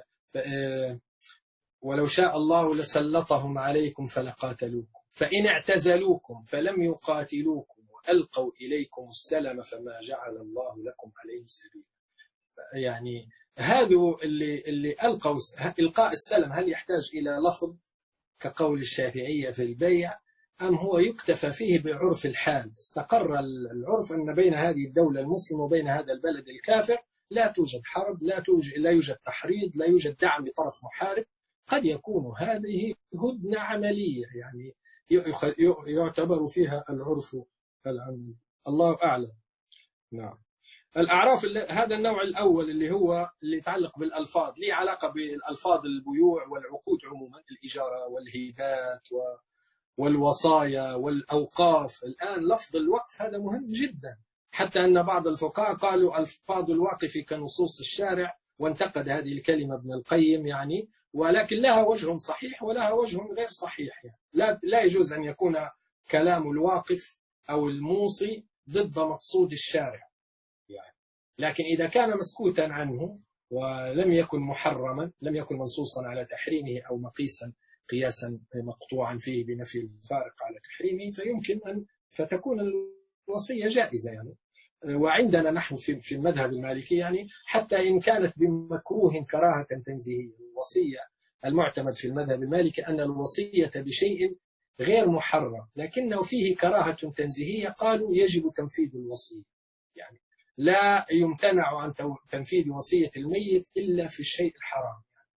ولو شاء الله لسلطهم عليكم فلقاتلوكم فإن اعتزلوكم فلم يقاتلوكم وألقوا إليكم السلم فما جعل الله لكم عليهم سبيلا. يعني هذا اللي اللي ألقوا إلقاء السلم هل يحتاج إلى لفظ كقول الشافعية في البيع، أم هو يكتفى فيه بعرف الحال؟ استقر العرف أن بين هذه الدولة المسلمة وبين هذا البلد الكافر لا توجد حرب، لا توجد لا يوجد تحريض، لا يوجد دعم لطرف محارب. قد يكون هذه هدنة عملية يعني يعتبر فيها العرف العملي، الله أعلم. نعم. الأعراف هذا النوع الأول اللي هو اللي يتعلق بالألفاظ، ليه علاقة بالألفاظ البيوع والعقود عموما، الإجارة والهبات والوصايا والأوقاف. الآن لفظ الوقف هذا مهم جدا، حتى أن بعض الفقهاء قالوا ألفاظ الواقف كنصوص الشارع، وانتقد هذه الكلمة ابن القيم يعني، ولكن لها وجه صحيح ولها وجه غير صحيح يعني. لا, لا يجوز أن يكون كلام الواقف أو الموصي ضد مقصود الشارع يعني. لكن إذا كان مسكوتا عنه ولم يكن محرما، لم يكن منصوصا على تحريمه أو مقيسا قياسا مقطوعا فيه بنفي الفارق على تحريمه، فيمكن أن فتكون الوصية جائزة يعني. وعندنا نحن في في المذهب المالكي يعني حتى إن كانت بمكروه كراهة تنزيهية، الوصية المعتمد في المذهب المالكي أن الوصية بشيء غير محرم لكنه فيه كراهة تنزيهية، قالوا يجب تنفيذ الوصية يعني، لا يمتنع عن تنفيذ وصية الميت إلا في الشيء الحرام يعني.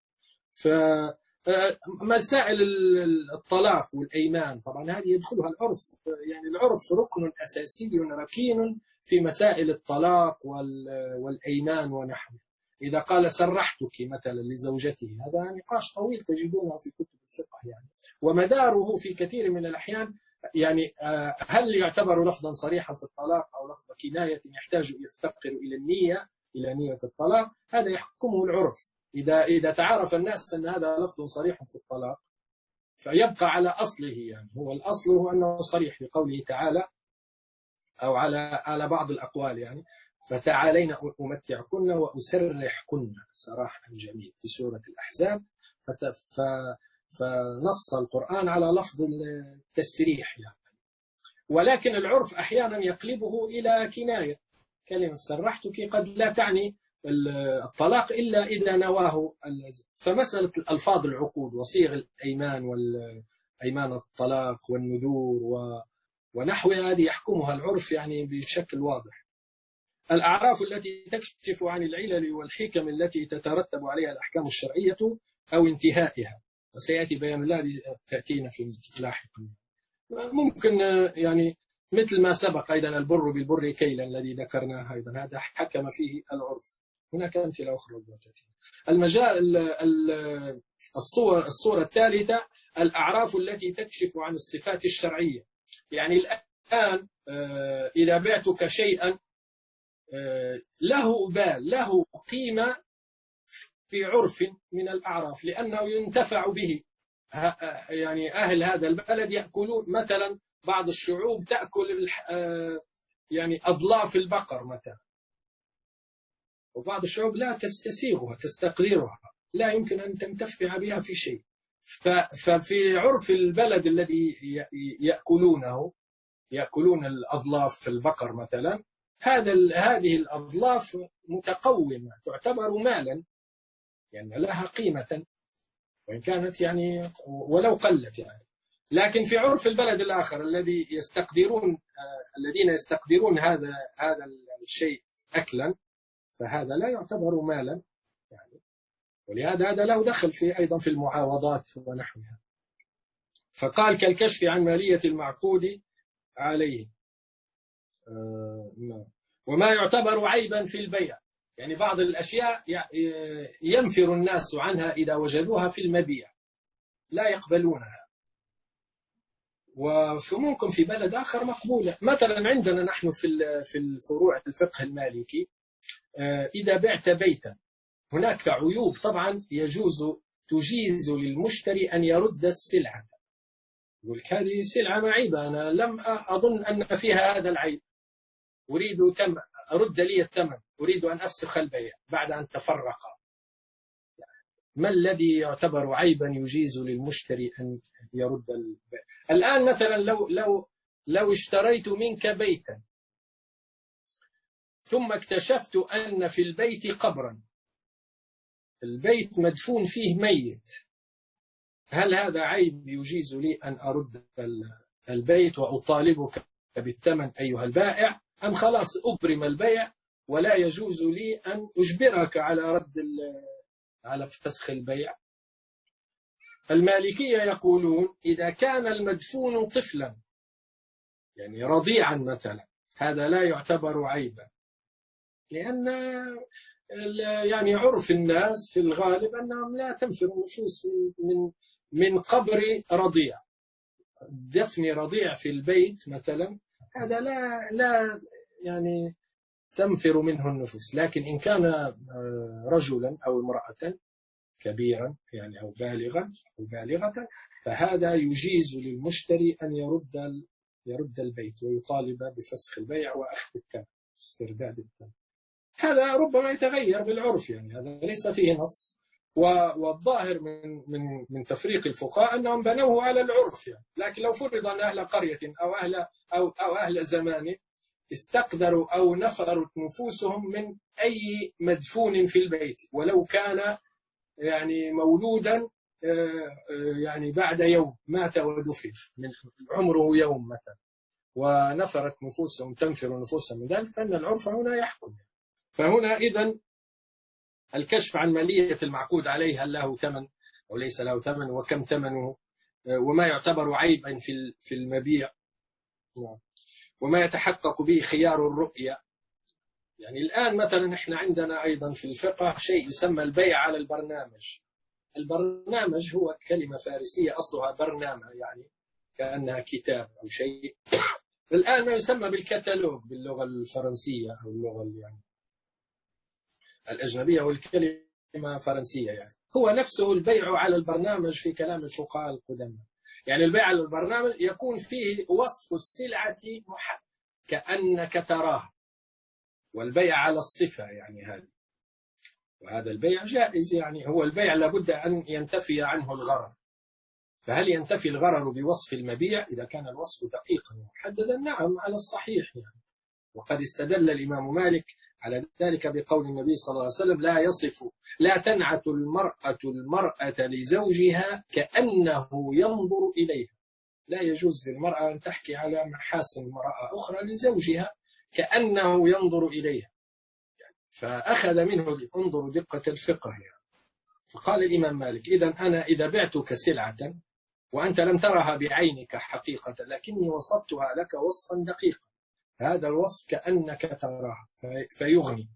فمسائل الطلاق والأيمان طبعا هذه يدخلها العرف يعني، العرف ركن أساسي ركين في مسائل الطلاق والأيمان ونحوه. إذا قال سرحتك مثلا لزوجته، هذا نقاش طويل تجدونه في كتب الفقه يعني، ومداره في كثير من الأحيان يعني هل يعتبر لفظا صريحا في الطلاق أو لفظ كناية يحتاج يفتقر إلى النية، إلى نية الطلاق، هذا يحكمه العرف. إذا إذا تعارف الناس أن هذا لفظ صريح في الطلاق فيبقى على أصله يعني، هو الأصل هو أنه صريح بقوله تعالى أو على على بعض الأقوال يعني، فتعالين أمتعكن وأسرحكن سراحا جميل في سورة الأحزاب. ف فنص القرآن على لفظ التسريح يعني. ولكن العرف أحيانا يقلبه إلى كناية، كلمة سرحتك قد لا تعني الطلاق إلا إذا نواه. فمسألة الألفاظ العقود وصيغ الأيمان والأيمان الطلاق والنذور ونحوها هذه يحكمها العرف يعني بشكل واضح. الأعراف التي تكشف عن العلل والحكم التي تترتب عليها الأحكام الشرعية أو انتهائها، وسيأتي بيان الله تأتينا في لاحقا. ممكن يعني مثل ما سبق أيضا البر بالبر كيلا الذي ذكرناه أيضا، هذا حكم فيه العرف. هناك أمثلة أخرى. المجال الصورة الصورة الثالثة الأعراف التي تكشف عن الصفات الشرعية. يعني الآن إذا بعتك شيئا له بال له قيمة في عرف من الأعراف لأنه ينتفع به، يعني أهل هذا البلد يأكلون مثلا، بعض الشعوب تأكل يعني أضلاف البقر مثلا، وبعض الشعوب لا تستسيغها تستقررها، لا يمكن أن تنتفع بها في شيء. ففي عرف البلد الذي يأكلونه يأكلون الأظلاف في البقر مثلا، هذا هذه الأظلاف متقومة تعتبر مالا، يعني لها قيمة وإن كانت يعني ولو قلت يعني. لكن في عرف البلد الآخر الذي يستقدرون الذين يستقدرون هذا هذا الشيء أكلا، فهذا لا يعتبر مالا يعني، ولهذا هذا له دخل في أيضا في المعاوضات ونحوها. فقال كالكشف عن مالية المعقود عليه. وما يعتبر عيبا في البيع، يعني بعض الأشياء ينفر الناس عنها إذا وجدوها في المبيع لا يقبلونها، وممكن في بلد آخر مقبولة. مثلا عندنا نحن في في الفروع الفقه المالكي إذا بعت بيتا هناك عيوب طبعا يجوز تجيز للمشتري أن يرد السلعة، يقول هذه سلعة معيبة أنا لم أظن أن فيها هذا العيب، أريد تم أرد لي الثمن، أريد أن أفسخ البيع بعد أن تفرقا. ما الذي يعتبر عيبا يجيز للمشتري أن يرد البيع؟ الآن مثلا لو لو لو اشتريت منك بيتا ثم اكتشفت أن في البيت قبرا، البيت مدفون فيه ميت، هل هذا عيب يجيز لي أن أرد البيت وأطالبك بالثمن أيها البائع، أم خلاص أبرم البيع ولا يجوز لي أن أجبرك على رد على فسخ البيع؟ المالكية يقولون إذا كان المدفون طفلا يعني رضيعا مثلا هذا لا يعتبر عيبا، لأن يعني عرف الناس في الغالب أنهم لا تنفر النفوس من من قبر رضيع. دفن رضيع في البيت مثلا هذا لا لا يعني تنفر منه النفوس. لكن إن كان رجلا أو امرأة كبيرا يعني أو بالغا أو بالغة فهذا يجيز للمشتري أن يرد يرد البيت ويطالب بفسخ البيع وأخذ الثمن، استرداد الثمن. هذا ربما يتغير بالعرف، يعني هذا ليس فيه نص، والظاهر من من من تفريق الفقهاء أنهم بنوه على العرف يعني. لكن لو فرض أن أهل قرية أو أهل أو أو أهل زمان استقدروا أو نفرت نفوسهم من أي مدفون في البيت ولو كان يعني مولودا يعني بعد يوم مات ودفن من عمره يوم مثلا، ونفرت نفوسهم تنفر نفوسهم من ذلك، فإن العرف هنا يحكم. فهنا إذن الكشف عن مالية المعقود عليه، هل له ثمن أو ليس له ثمن، وكم ثمنه، وما يعتبر عيبا في في المبيع، وما يتحقق به خيار الرؤية. يعني الآن مثلا إحنا عندنا أيضا في الفقه شيء يسمى البيع على البرنامج. البرنامج هو كلمة فارسية أصلها برنامة، يعني كأنها كتاب أو شيء. الآن ما يسمى بالكتالوج باللغة الفرنسية أو اللغة يعني الأجنبية، والكلمة فرنسية، يعني هو نفسه البيع على البرنامج في كلام الفقهاء القدامى. يعني البيع على البرنامج يكون فيه وصف السلعة كأنك تراها، والبيع على الصفة يعني هذا، وهذا البيع جائز. يعني هو البيع لابد أن ينتفي عنه الغرر، فهل ينتفي الغرر بوصف المبيع إذا كان الوصف دقيقا محددا؟ نعم على الصحيح يعني. وقد استدل الإمام مالك على ذلك بقول النبي صلى الله عليه وسلم: لا يصف لا تنعت المرأة المرأة لزوجها كأنه ينظر إليها. لا يجوز للمرأة أن تحكي على محاسن امرأة أخرى لزوجها كأنه ينظر إليها. فأخذ منه انظر دقة الفقه يعني. فقال الإمام مالك: إذا أنا إذا بعتك سلعة وأنت لم ترها بعينك حقيقة لكني وصفتها لك وصفا دقيقا، هذا الوصف كأنك تراها فيغني.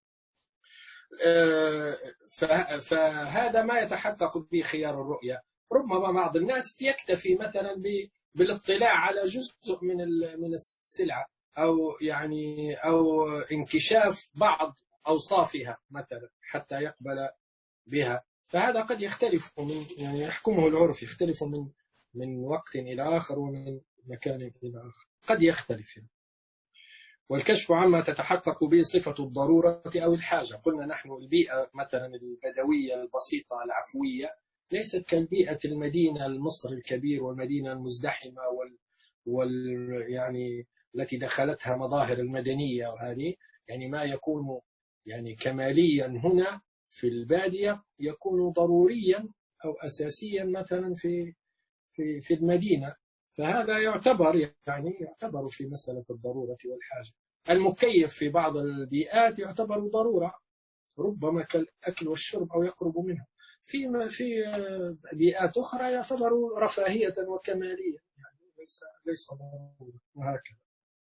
فهذا ما يتحقق به خيار الرؤية. ربما بعض الناس يكتفي مثلا بالاطلاع على جزء من من السلعة، أو يعني أو انكشاف بعض أوصافها مثلا حتى يقبل بها. فهذا قد يختلف من يعني يحكمه العرف، يختلف من من وقت إلى آخر ومن مكان إلى آخر، قد يختلف يعني. والكشف عما تتحقق به صفة الضرورة أو الحاجة. قلنا نحن البيئة مثلا البدوية البسيطة العفوية ليست كالبيئة المدينة المصر الكبير والمدينة المزدحمة وال, وال يعني التي دخلتها مظاهر المدنية، وهذه يعني ما يكون يعني كماليا هنا في البادية يكون ضروريا أو أساسيا مثلا في في في المدينة. فهذا يعتبر يعني يعتبر في مسألة الضرورة والحاجة. المكيف في بعض البيئات يعتبر ضرورة، ربما كالأكل والشرب أو يقرب منه. في في بيئات أخرى يعتبر رفاهية وكمالية، يعني ليس ليس ضرورة، وهكذا.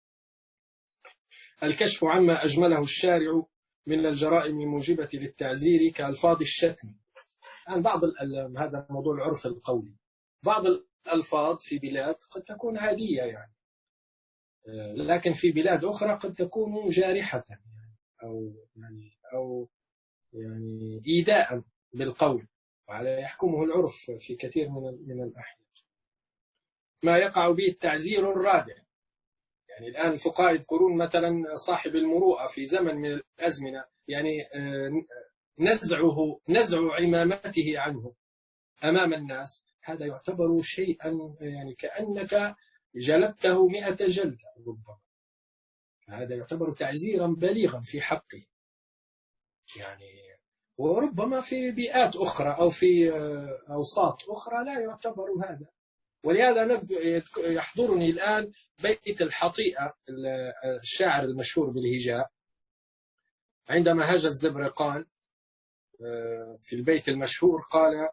الكشف عما أجمله الشارع من الجرائم الموجبة للتعزير كألفاظ الشتم. الآن بعض هذا موضوع العرف القولي، بعض الألفاظ في بلاد قد تكون عادية يعني، لكن في بلاد أخرى قد تكون جارحة يعني أو يعني أو يعني إيذاء بالقول، وعلى يحكمه العرف في كثير من من الأحيان. ما يقع به التعزير الرادع، يعني الآن الفقهاء يذكرون مثلا صاحب المروءة في زمن من الأزمنة يعني نزعه نزع عمامته عنه أمام الناس، هذا يعتبر شيئا يعني كأنك جلدته مئة جلدة ربما، هذا يعتبر تعزيرا بليغا في حقه يعني. وربما في بيئات أخرى أو في أوساط أخرى لا يعتبر هذا. ولهذا يحضرني الآن بيت الحطيئة الشاعر المشهور بالهجاء، عندما هاج الزبرقان في البيت المشهور قال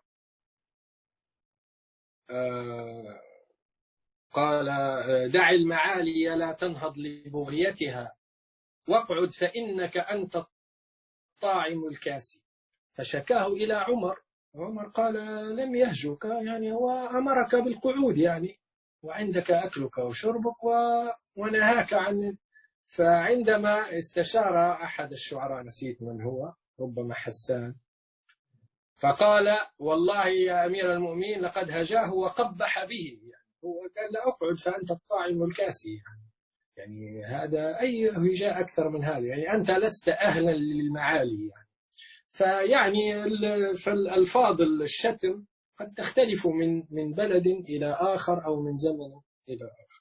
قال دع المعالي لا تنهض لبغيتها واقعد فإنك أنت الطاعم الكاسي، فشكاه إلى عمر. عمر قال لم يهجك، يعني هو أمرك بالقعود يعني، وعندك أكلك وشربك ونهاك عن. فعندما استشار أحد الشعراء، نسيت من هو، ربما حسان، فقال والله يا أمير المؤمنين لقد هجاه وقبح به، يعني هو قال لا أقعد فأنت الطاعم الكاسي يعني. يعني هذا أي هجاء أكثر من هذا، يعني أنت لست أهلا للمعالي يعني. فيعني فالألفاظ الشتم قد تختلف من من بلد إلى آخر أو من زمن إلى آخر.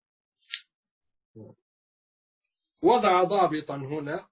وضع ضابطا هنا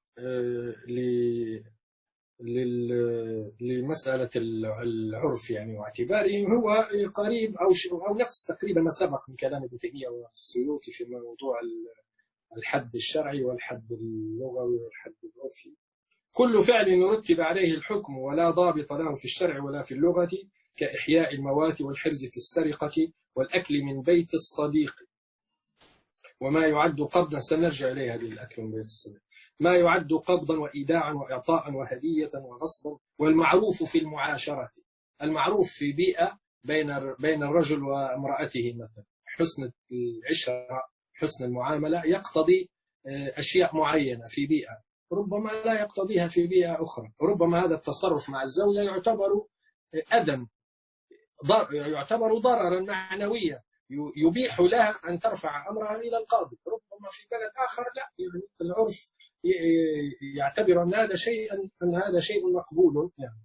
لمسألة العرف يعني واعتباره هو قريب أو أو نفس تقريبا ما سبق من كلام ابن تيمية والسيوطي في موضوع الحد الشرعي والحد اللغوي والحد العرفي. كل فعل يرتب عليه الحكم ولا ضابط له في الشرع ولا في اللغة، كإحياء الموات والحرز في السرقة والأكل من بيت الصديق، وما يعد قبضا، سنرجع إليها بالأكل من بيت الصديق، ما يعد قبضا وإيداعا وإعطاء وهدية وغصبا. والمعروف في المعاشرة، المعروف في بيئة بين بين الرجل وامرأته مثلا، حسن العشرة حسن المعاملة يقتضي أشياء معينة في بيئة، ربما لا يقتضيها في بيئة أخرى. ربما هذا التصرف مع الزوجة يعتبر أذى، يعتبر ضررا معنويا يبيح لها أن ترفع أمرها إلى القاضي، ربما في بلد آخر لا، يعني العرف يعتبر أن هذا شيء أن هذا شيء مقبول يعني.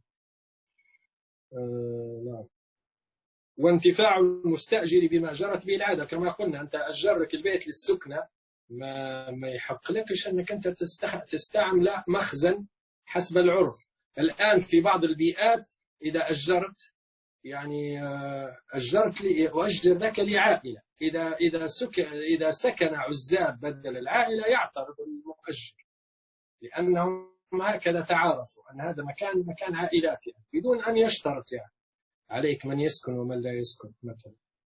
آه نعم. وانتفاع المستأجر بما جرت به العادة، كما قلنا أنت أجرك البيت للسكنة، ما ما يحق لكش أنك أنت تستعمل مخزن حسب العرف. الآن في بعض البيئات إذا أجرت يعني أجرت لي وأجر لك لعائلة، إذا إذا سكن إذا سكن عزاب بدل العائلة يعترض المؤجر، لأنهم هكذا تعارفوا أن هذا مكان مكان عائلات يعني، بدون أن يشترط يعني عليك من يسكن ومن لا يسكن مثلا.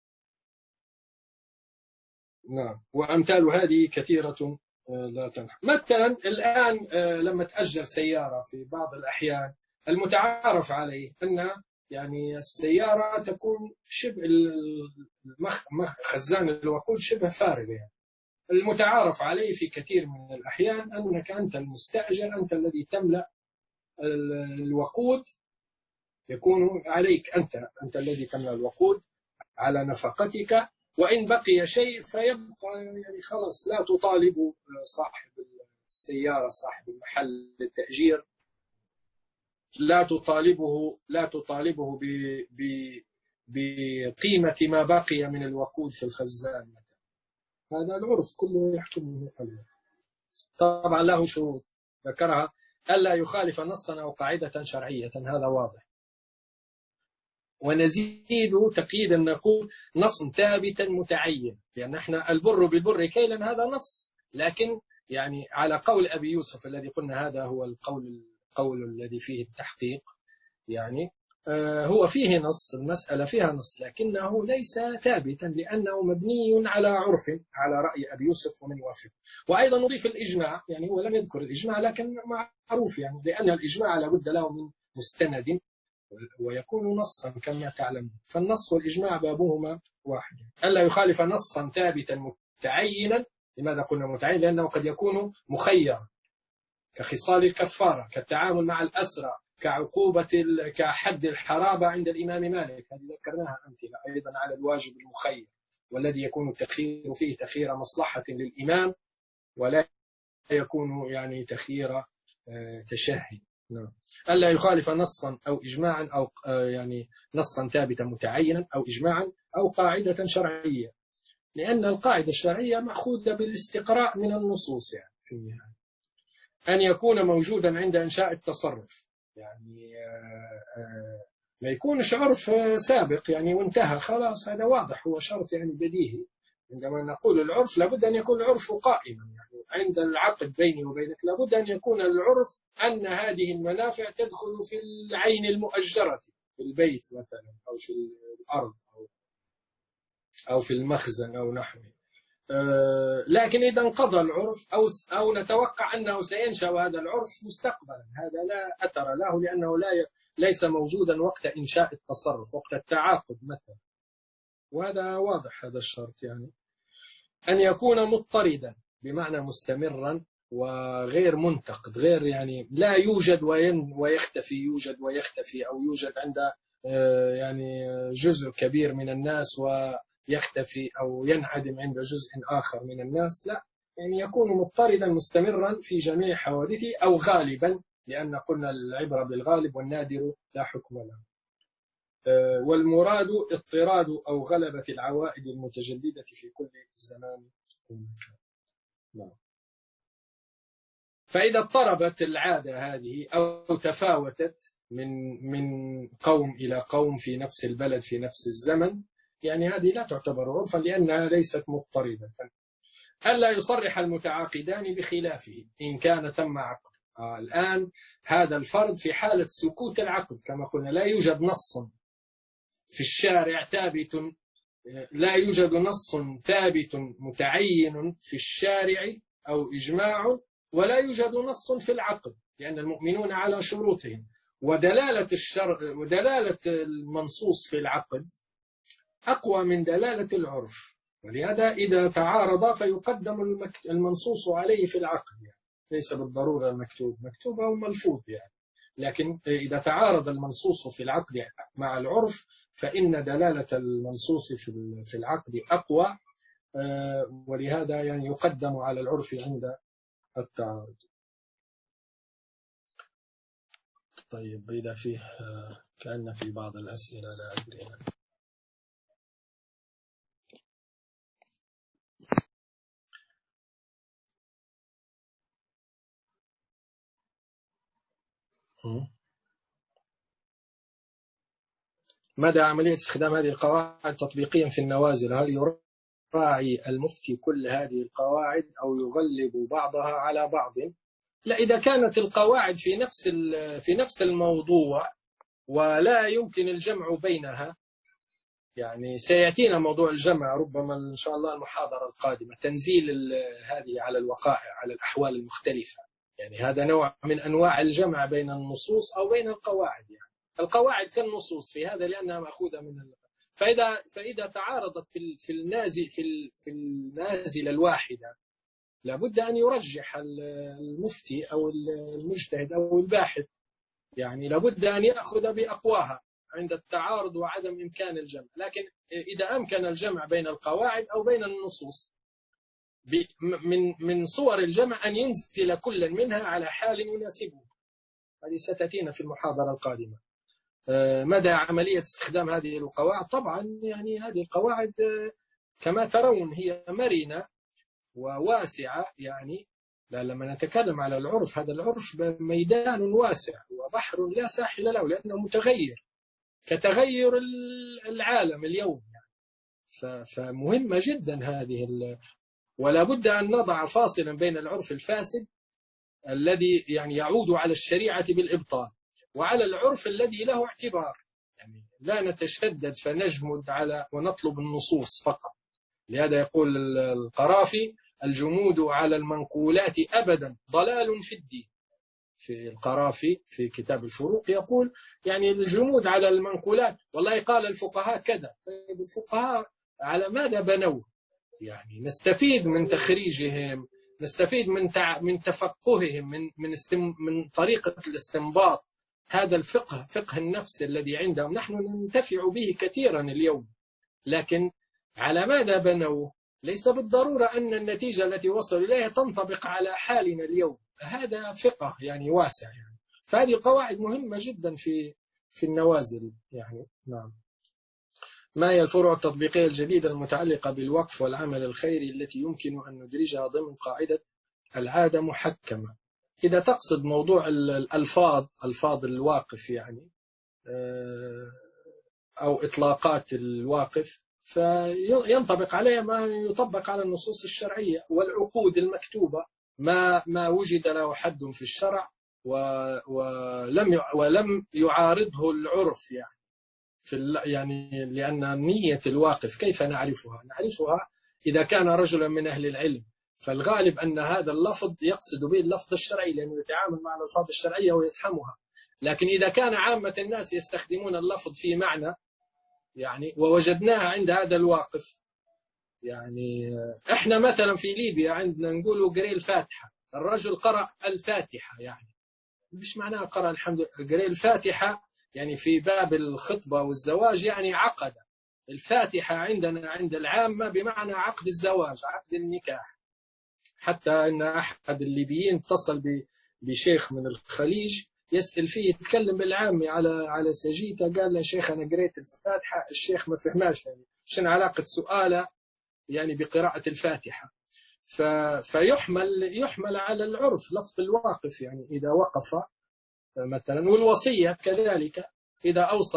نعم. وأمثال هذه كثيرة لا تنحى. مثلا الآن لما تأجر سيارة في بعض الأحيان المتعارف عليه أن يعني السيارة تكون شبه خزان الوقود شبه فارغ يعني. المتعارف عليه في كثير من الأحيان أنك أنت المستأجر، أنت الذي تملأ الوقود، يكون عليك أنت أنت الذي تملأ الوقود على نفقتك، وإن بقي شيء فيبقى يعني خلاص لا تطالب صاحب السيارة صاحب المحل التأجير لا تطالبه لا تطالبه بقيمة ما بقي من الوقود في الخزان. هذا العرف كله يحكمه عليه. طبعا له شروط ذكرها: ألا يخالف نصا أو قاعدة شرعية، هذا واضح. ونزيد تقييدا نقول نص ثابتا متعين، لأن احنا البر بالبر كيلا هذا نص، لكن يعني على قول أبي يوسف الذي قلنا هذا هو القول القول الذي فيه التحقيق، يعني آه هو فيه نص، المسألة فيها نص، لكنه ليس ثابتا لأنه مبني على عرف، على رأي أبي يوسف ومن يوافق. وأيضا نضيف الإجماع، يعني هو لم يذكر الإجماع لكن معروف، يعني لأن الإجماع لابد له من مستند ويكون نصا كما تعلم، فالنص والإجماع بابهما واحد. ألا يخالف نصا ثابتا متعينا. لماذا قلنا متعين؟ لأنه قد يكون مخيرا، كخصال الكفارة، كالتعامل مع الأسرى، كعقوبة كحد الحرابة عند الإمام مالك، هذه ذكرناها أمثلة. أيضا على الواجب المخير، والذي يكون التخيير فيه تخيير مصلحة للإمام ولا يكون يعني تخيير تشهي. نعم. ألا يخالف نصا أو إجماعا أو يعني نصا ثابتا متعينا أو إجماعا أو قاعدة شرعية، لأن القاعدة الشرعية مأخوذة بالاستقراء من النصوص. يعني في النهاية أن يكون موجودا عند إنشاء التصرف، يعني ما يكونش عرف سابق يعني وانتهى خلاص، هذا واضح، هو شرط يعني بديهي. عندما نقول العرف لابد أن يكون العرف قائما، يعني عند العقد بيني وبينك لابد أن يكون العرف أن هذه المنافع تدخل في العين المؤجرة، في البيت مثلا أو في الأرض أو أو في المخزن أو نحوه. أه لكن إذا انقضى العرف أو أو نتوقع أنه سينشأ هذا العرف مستقبلا، هذا لا أثر له، لأنه لا ي... ليس موجودا وقت إنشاء التصرف، وقت التعاقد مثلا. وهذا واضح هذا الشرط. يعني أن يكون مضطردا بمعنى مستمرا وغير منتقد، غير يعني لا يوجد وين ويختفي، يوجد ويختفي، أو يوجد عند يعني جزء كبير من الناس ويختفي أو ينعدم عند جزء آخر من الناس، لا، يعني يكون مضطردا مستمرا في جميع حوادثه أو غالبا، لأن قلنا العبرة بالغالب والنادر لا حكم له. والمراد اضطراد أو غلبة العوائد المتجددة في كل زمان ومكان. فإذا اضطربت العادة هذه أو تفاوتت من من قوم إلى قوم في نفس البلد في نفس الزمن، يعني هذه لا تعتبر عرفا لأنها ليست مضطردة. ألا يصرح المتعاقدان بخلافه إن كان ثم عقد. آه الآن هذا الفرض في حالة سكوت العقد، كما قلنا لا يوجد نص في الشارع ثابت، لا يوجد نص ثابت متعين في الشارع أو إجماع، ولا يوجد نص في العقد، لأن المؤمنون على شروطهم. ودلالة الشرع ودلالة المنصوص في العقد أقوى من دلالة العرف، ولهذا إذا تعارض فيقدم المنصوص عليه في العقد، يعني ليس بالضرورة المكتوب، مكتوب أو ملفوظ يعني، لكن إذا تعارض المنصوص في العقد مع العرف فإن دلالة المنصوص في العقد أقوى، ولهذا يعني يقدم على العرف عند التعارض. طيب إذا فيه كأن في بعض الأسئلة لا أدري. مدى عملية استخدام هذه القواعد تطبيقيا في النوازل؟ هل يراعي المفتي كل هذه القواعد أو يغلب بعضها على بعض؟ لا، إذا كانت القواعد في نفس في نفس الموضوع ولا يمكن الجمع بينها، يعني سيأتينا موضوع الجمع ربما إن شاء الله المحاضرة القادمة، تنزيل هذه على الوقائع على الأحوال المختلفة، يعني هذا نوع من أنواع الجمع بين النصوص أو بين القواعد. يعني القواعد كالنصوص في هذا لأنها مأخوذة من ال... فإذا فإذا تعارضت في في النازل في في النازلة الواحدة لابد أن يرجح المفتي أو المجتهد أو الباحث، يعني لابد أن يأخذ بأقواها عند التعارض وعدم إمكان الجمع. لكن إذا أمكن الجمع بين القواعد أو بين النصوص، من من صور الجمع أن ينزل كل منها على حال يناسبه، هذه ستأتينا في المحاضرة القادمة. مدى عملية استخدام هذه القواعد؟ طبعا يعني هذه القواعد كما ترون هي مرنة وواسعة، يعني لما نتكلم على العرف، هذا العرف ميدان واسع وبحر لا ساحل له، لأنه متغير كتغير العالم اليوم يعني. فمهمة جدا هذه، ولا بد أن نضع فاصلا بين العرف الفاسد الذي يعني يعود على الشريعة بالإبطال، وعلى العرف الذي له اعتبار. يعني لا نتشدد فنجمد على ونطلب النصوص فقط. لهذا يقول القرافي: الجمود على المنقولات أبدا ضلال في الدين. في القرافي في كتاب الفروق يقول يعني الجمود على المنقولات، والله قال الفقهاء كذا. طيب الفقهاء على ماذا بنوا؟ يعني نستفيد من تخريجهم، نستفيد من تع... من تفقههم، من من استم... من طريقة الاستنباط. هذا الفقه، فقه النفس الذي عندهم، نحن ننتفع به كثيرا اليوم، لكن على ماذا بنوا؟ ليس بالضرورة أن النتيجة التي وصلوا إليها تنطبق على حالنا اليوم. هذا فقه يعني واسع يعني. فهذه قواعد مهمة جدا في في النوازل يعني. نعم. ما هي الفروع التطبيقية الجديدة المتعلقة بالوقف والعمل الخيري التي يمكن أن ندرجها ضمن قاعدة العادة محكمة؟ إذا تقصد موضوع الألفاظ، ألفاظ الواقف يعني، أو إطلاقات الواقف، فينطبق عليها ما يطبق على النصوص الشرعية والعقود المكتوبة، ما ما وجد له حد في الشرع ولم ولم يعارضه العرف يعني. في يعني لأن نية الواقف كيف نعرفها؟ نعرفها إذا كان رجلا من أهل العلم، فالغالب أن هذا اللفظ يقصد به اللفظ الشرعي، لأنه يتعامل مع الألفاظ الشرعية ويفهمها. لكن إذا كان عامة الناس يستخدمون اللفظ في معنى يعني، ووجدناها عند هذا الواقف يعني، إحنا مثلا في ليبيا عندنا نقول قري الفاتحة، الرجل قرأ الفاتحة، يعني مش معناها قرأ الحمد لله، قري الفاتحة يعني في باب الخطبة والزواج، يعني عقد الفاتحة عندنا عند العامة بمعنى عقد الزواج، عقد النكاح. حتى أن أحد الليبيين اتصل بشيخ من الخليج يسأل فيه، يتكلم بالعامي على على سجيته، قال له شيخ أنا قريت الفاتحة. الشيخ ما فهماش يعني شنو علاقة سؤاله يعني بقراءة الفاتحة. فيحمل يحمل على العرف لفظ الواقف، يعني إذا وقف مثلا. والوصية كذلك، إذا أوصى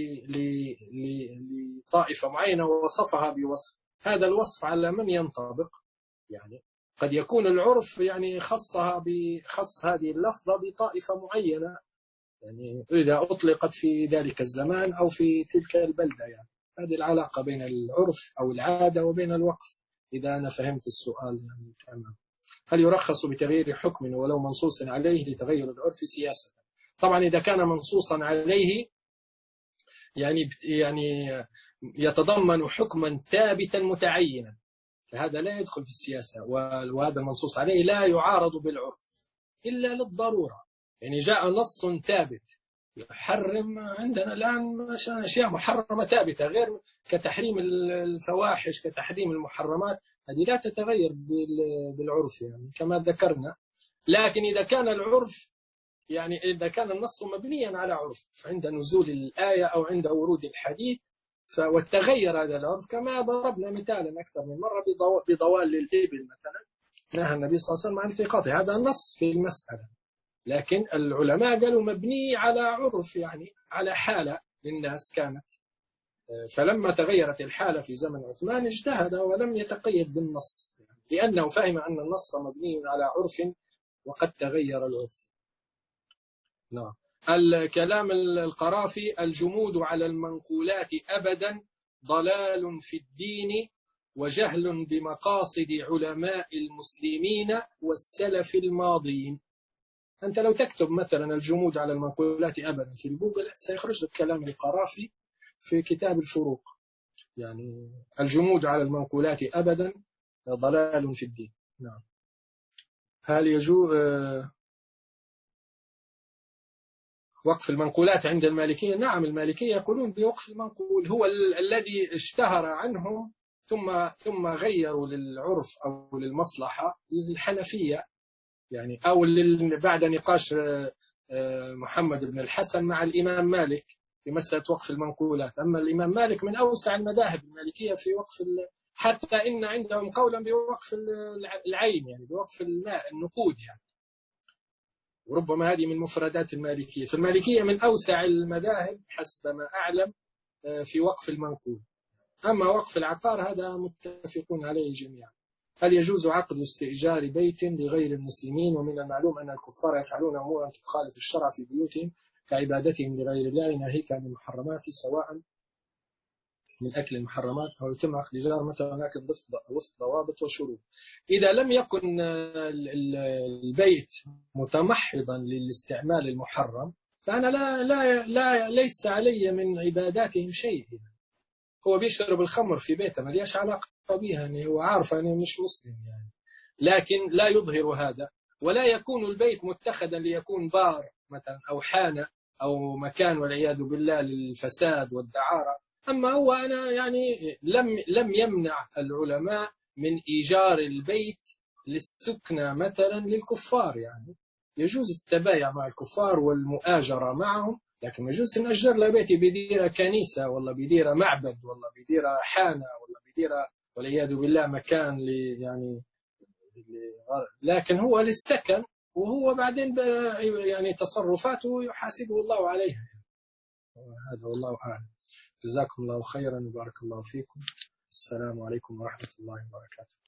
لطائفة معينة ووصفها بوصف، هذا الوصف على من ينطبق؟ يعني قد يكون العرف يعني خصها بخص هذه اللفظة بطائفة معينة، يعني إذا أطلقت في ذلك الزمان أو في تلك البلدة. يعني هذه العلاقة بين العرف أو العادة وبين الوقف، إذا أنا فهمت السؤال يعني تمام. هل يرخص بتغيير حكم ولو منصوص عليه لتغير العرف سياسة؟ طبعا إذا كان منصوصا عليه يعني يعني يتضمن حكما ثابتا متعينا، فهذا لا يدخل في السياسة. وهذا المنصوص عليه لا يعارض بالعرف إلا للضرورة. يعني جاء نص ثابت يحرم، عندنا الآن أشياء محرمة ثابتة، غير كتحريم الفواحش، كتحريم المحرمات، هذه لا تتغير بالعرف يعني كما ذكرنا. لكن إذا كان العرف يعني إذا كان النص مبنيا على عرف عند نزول الآية أو عند ورود الحديث، وتغير هذا العرف، كما ضربنا مثالا أكثر من مرة بضوال الإبل مثلا، نهى النبي صلى الله عليه وسلم عن التقاطه، هذا النص في المسألة. لكن العلماء قالوا مبني على عرف، يعني على حالة للناس كانت. فلما تغيرت الحالة في زمن عثمان اجتهد ولم يتقيد بالنص، لأنه فهم أن النص مبني على عرف وقد تغير العرف. نعم. الكلام القرافي: الجمود على المنقولات أبدا ضلال في الدين وجهل بمقاصد علماء المسلمين والسلف الماضين. أنت لو تكتب مثلا الجمود على المنقولات أبدا في الجوجل سيخرج لك كلام القرافي في كتاب الفروق، يعني الجمود على المنقولات أبدا ضلال في الدين. نعم. هل يجوز وقف المنقولات عند المالكية؟ نعم، المالكية يقولون بوقف المنقول، هو الذي اشتهر عنهم ثم ثم غيروا للعرف أو للمصلحة الحنفية، يعني أو بعد نقاش محمد بن الحسن مع الإمام مالك في مسألة وقف المنقولات. أما الإمام مالك من أوسع المذاهب المالكية في وقف، حتى إن عندهم قولا بوقف العين، يعني بوقف الماء النقود يعني، وربما هذه من مفردات المالكية. فالمالكية من أوسع المذاهب حسب ما أعلم في وقف المنقول. أما وقف العقار هذا متفقون عليه الجميع. هل يجوز عقد استئجار بيت لغير المسلمين؟ ومن المعلوم أن الكفار يفعلون أمورا تخالف الشرع في بيوتهم كعبادتهم لغير الله، ناهيك عن المحرمات سواء من أكل المحرمات أو يتم عقد إيجار مثلا، لكن وفق ضوابط وشروط. إذا لم يكن البيت متمحضا للاستعمال المحرم فأنا لا لا لا ليس علي من عباداتهم شيء. هو بيشرب الخمر في بيته ما ليش علاقة بها، يعني هو عارف أنه مش مسلم يعني، لكن لا يظهر هذا. ولا يكون البيت متخذا ليكون بار مثلا أو حانة أو مكان والعياذ بالله للفساد والدعارة. أما هو أنا يعني لم لم يمنع العلماء من إيجار البيت للسكنة مثلا للكفار، يعني يجوز التبايع مع الكفار والمؤاجرة معهم، لكن ما يجوز نأجر له بيتي بيديره كنيسة ولا بيديره معبد ولا بيديره حانة ولا بيديره والعياذ بالله مكان ل يعني، لكن هو للسكن، وهو بعدين يعني تصرفاته يحاسبه الله عليها. هذا والله أعلم. جزاكم الله خيرا وبارك الله فيكم. السلام عليكم ورحمة الله وبركاته.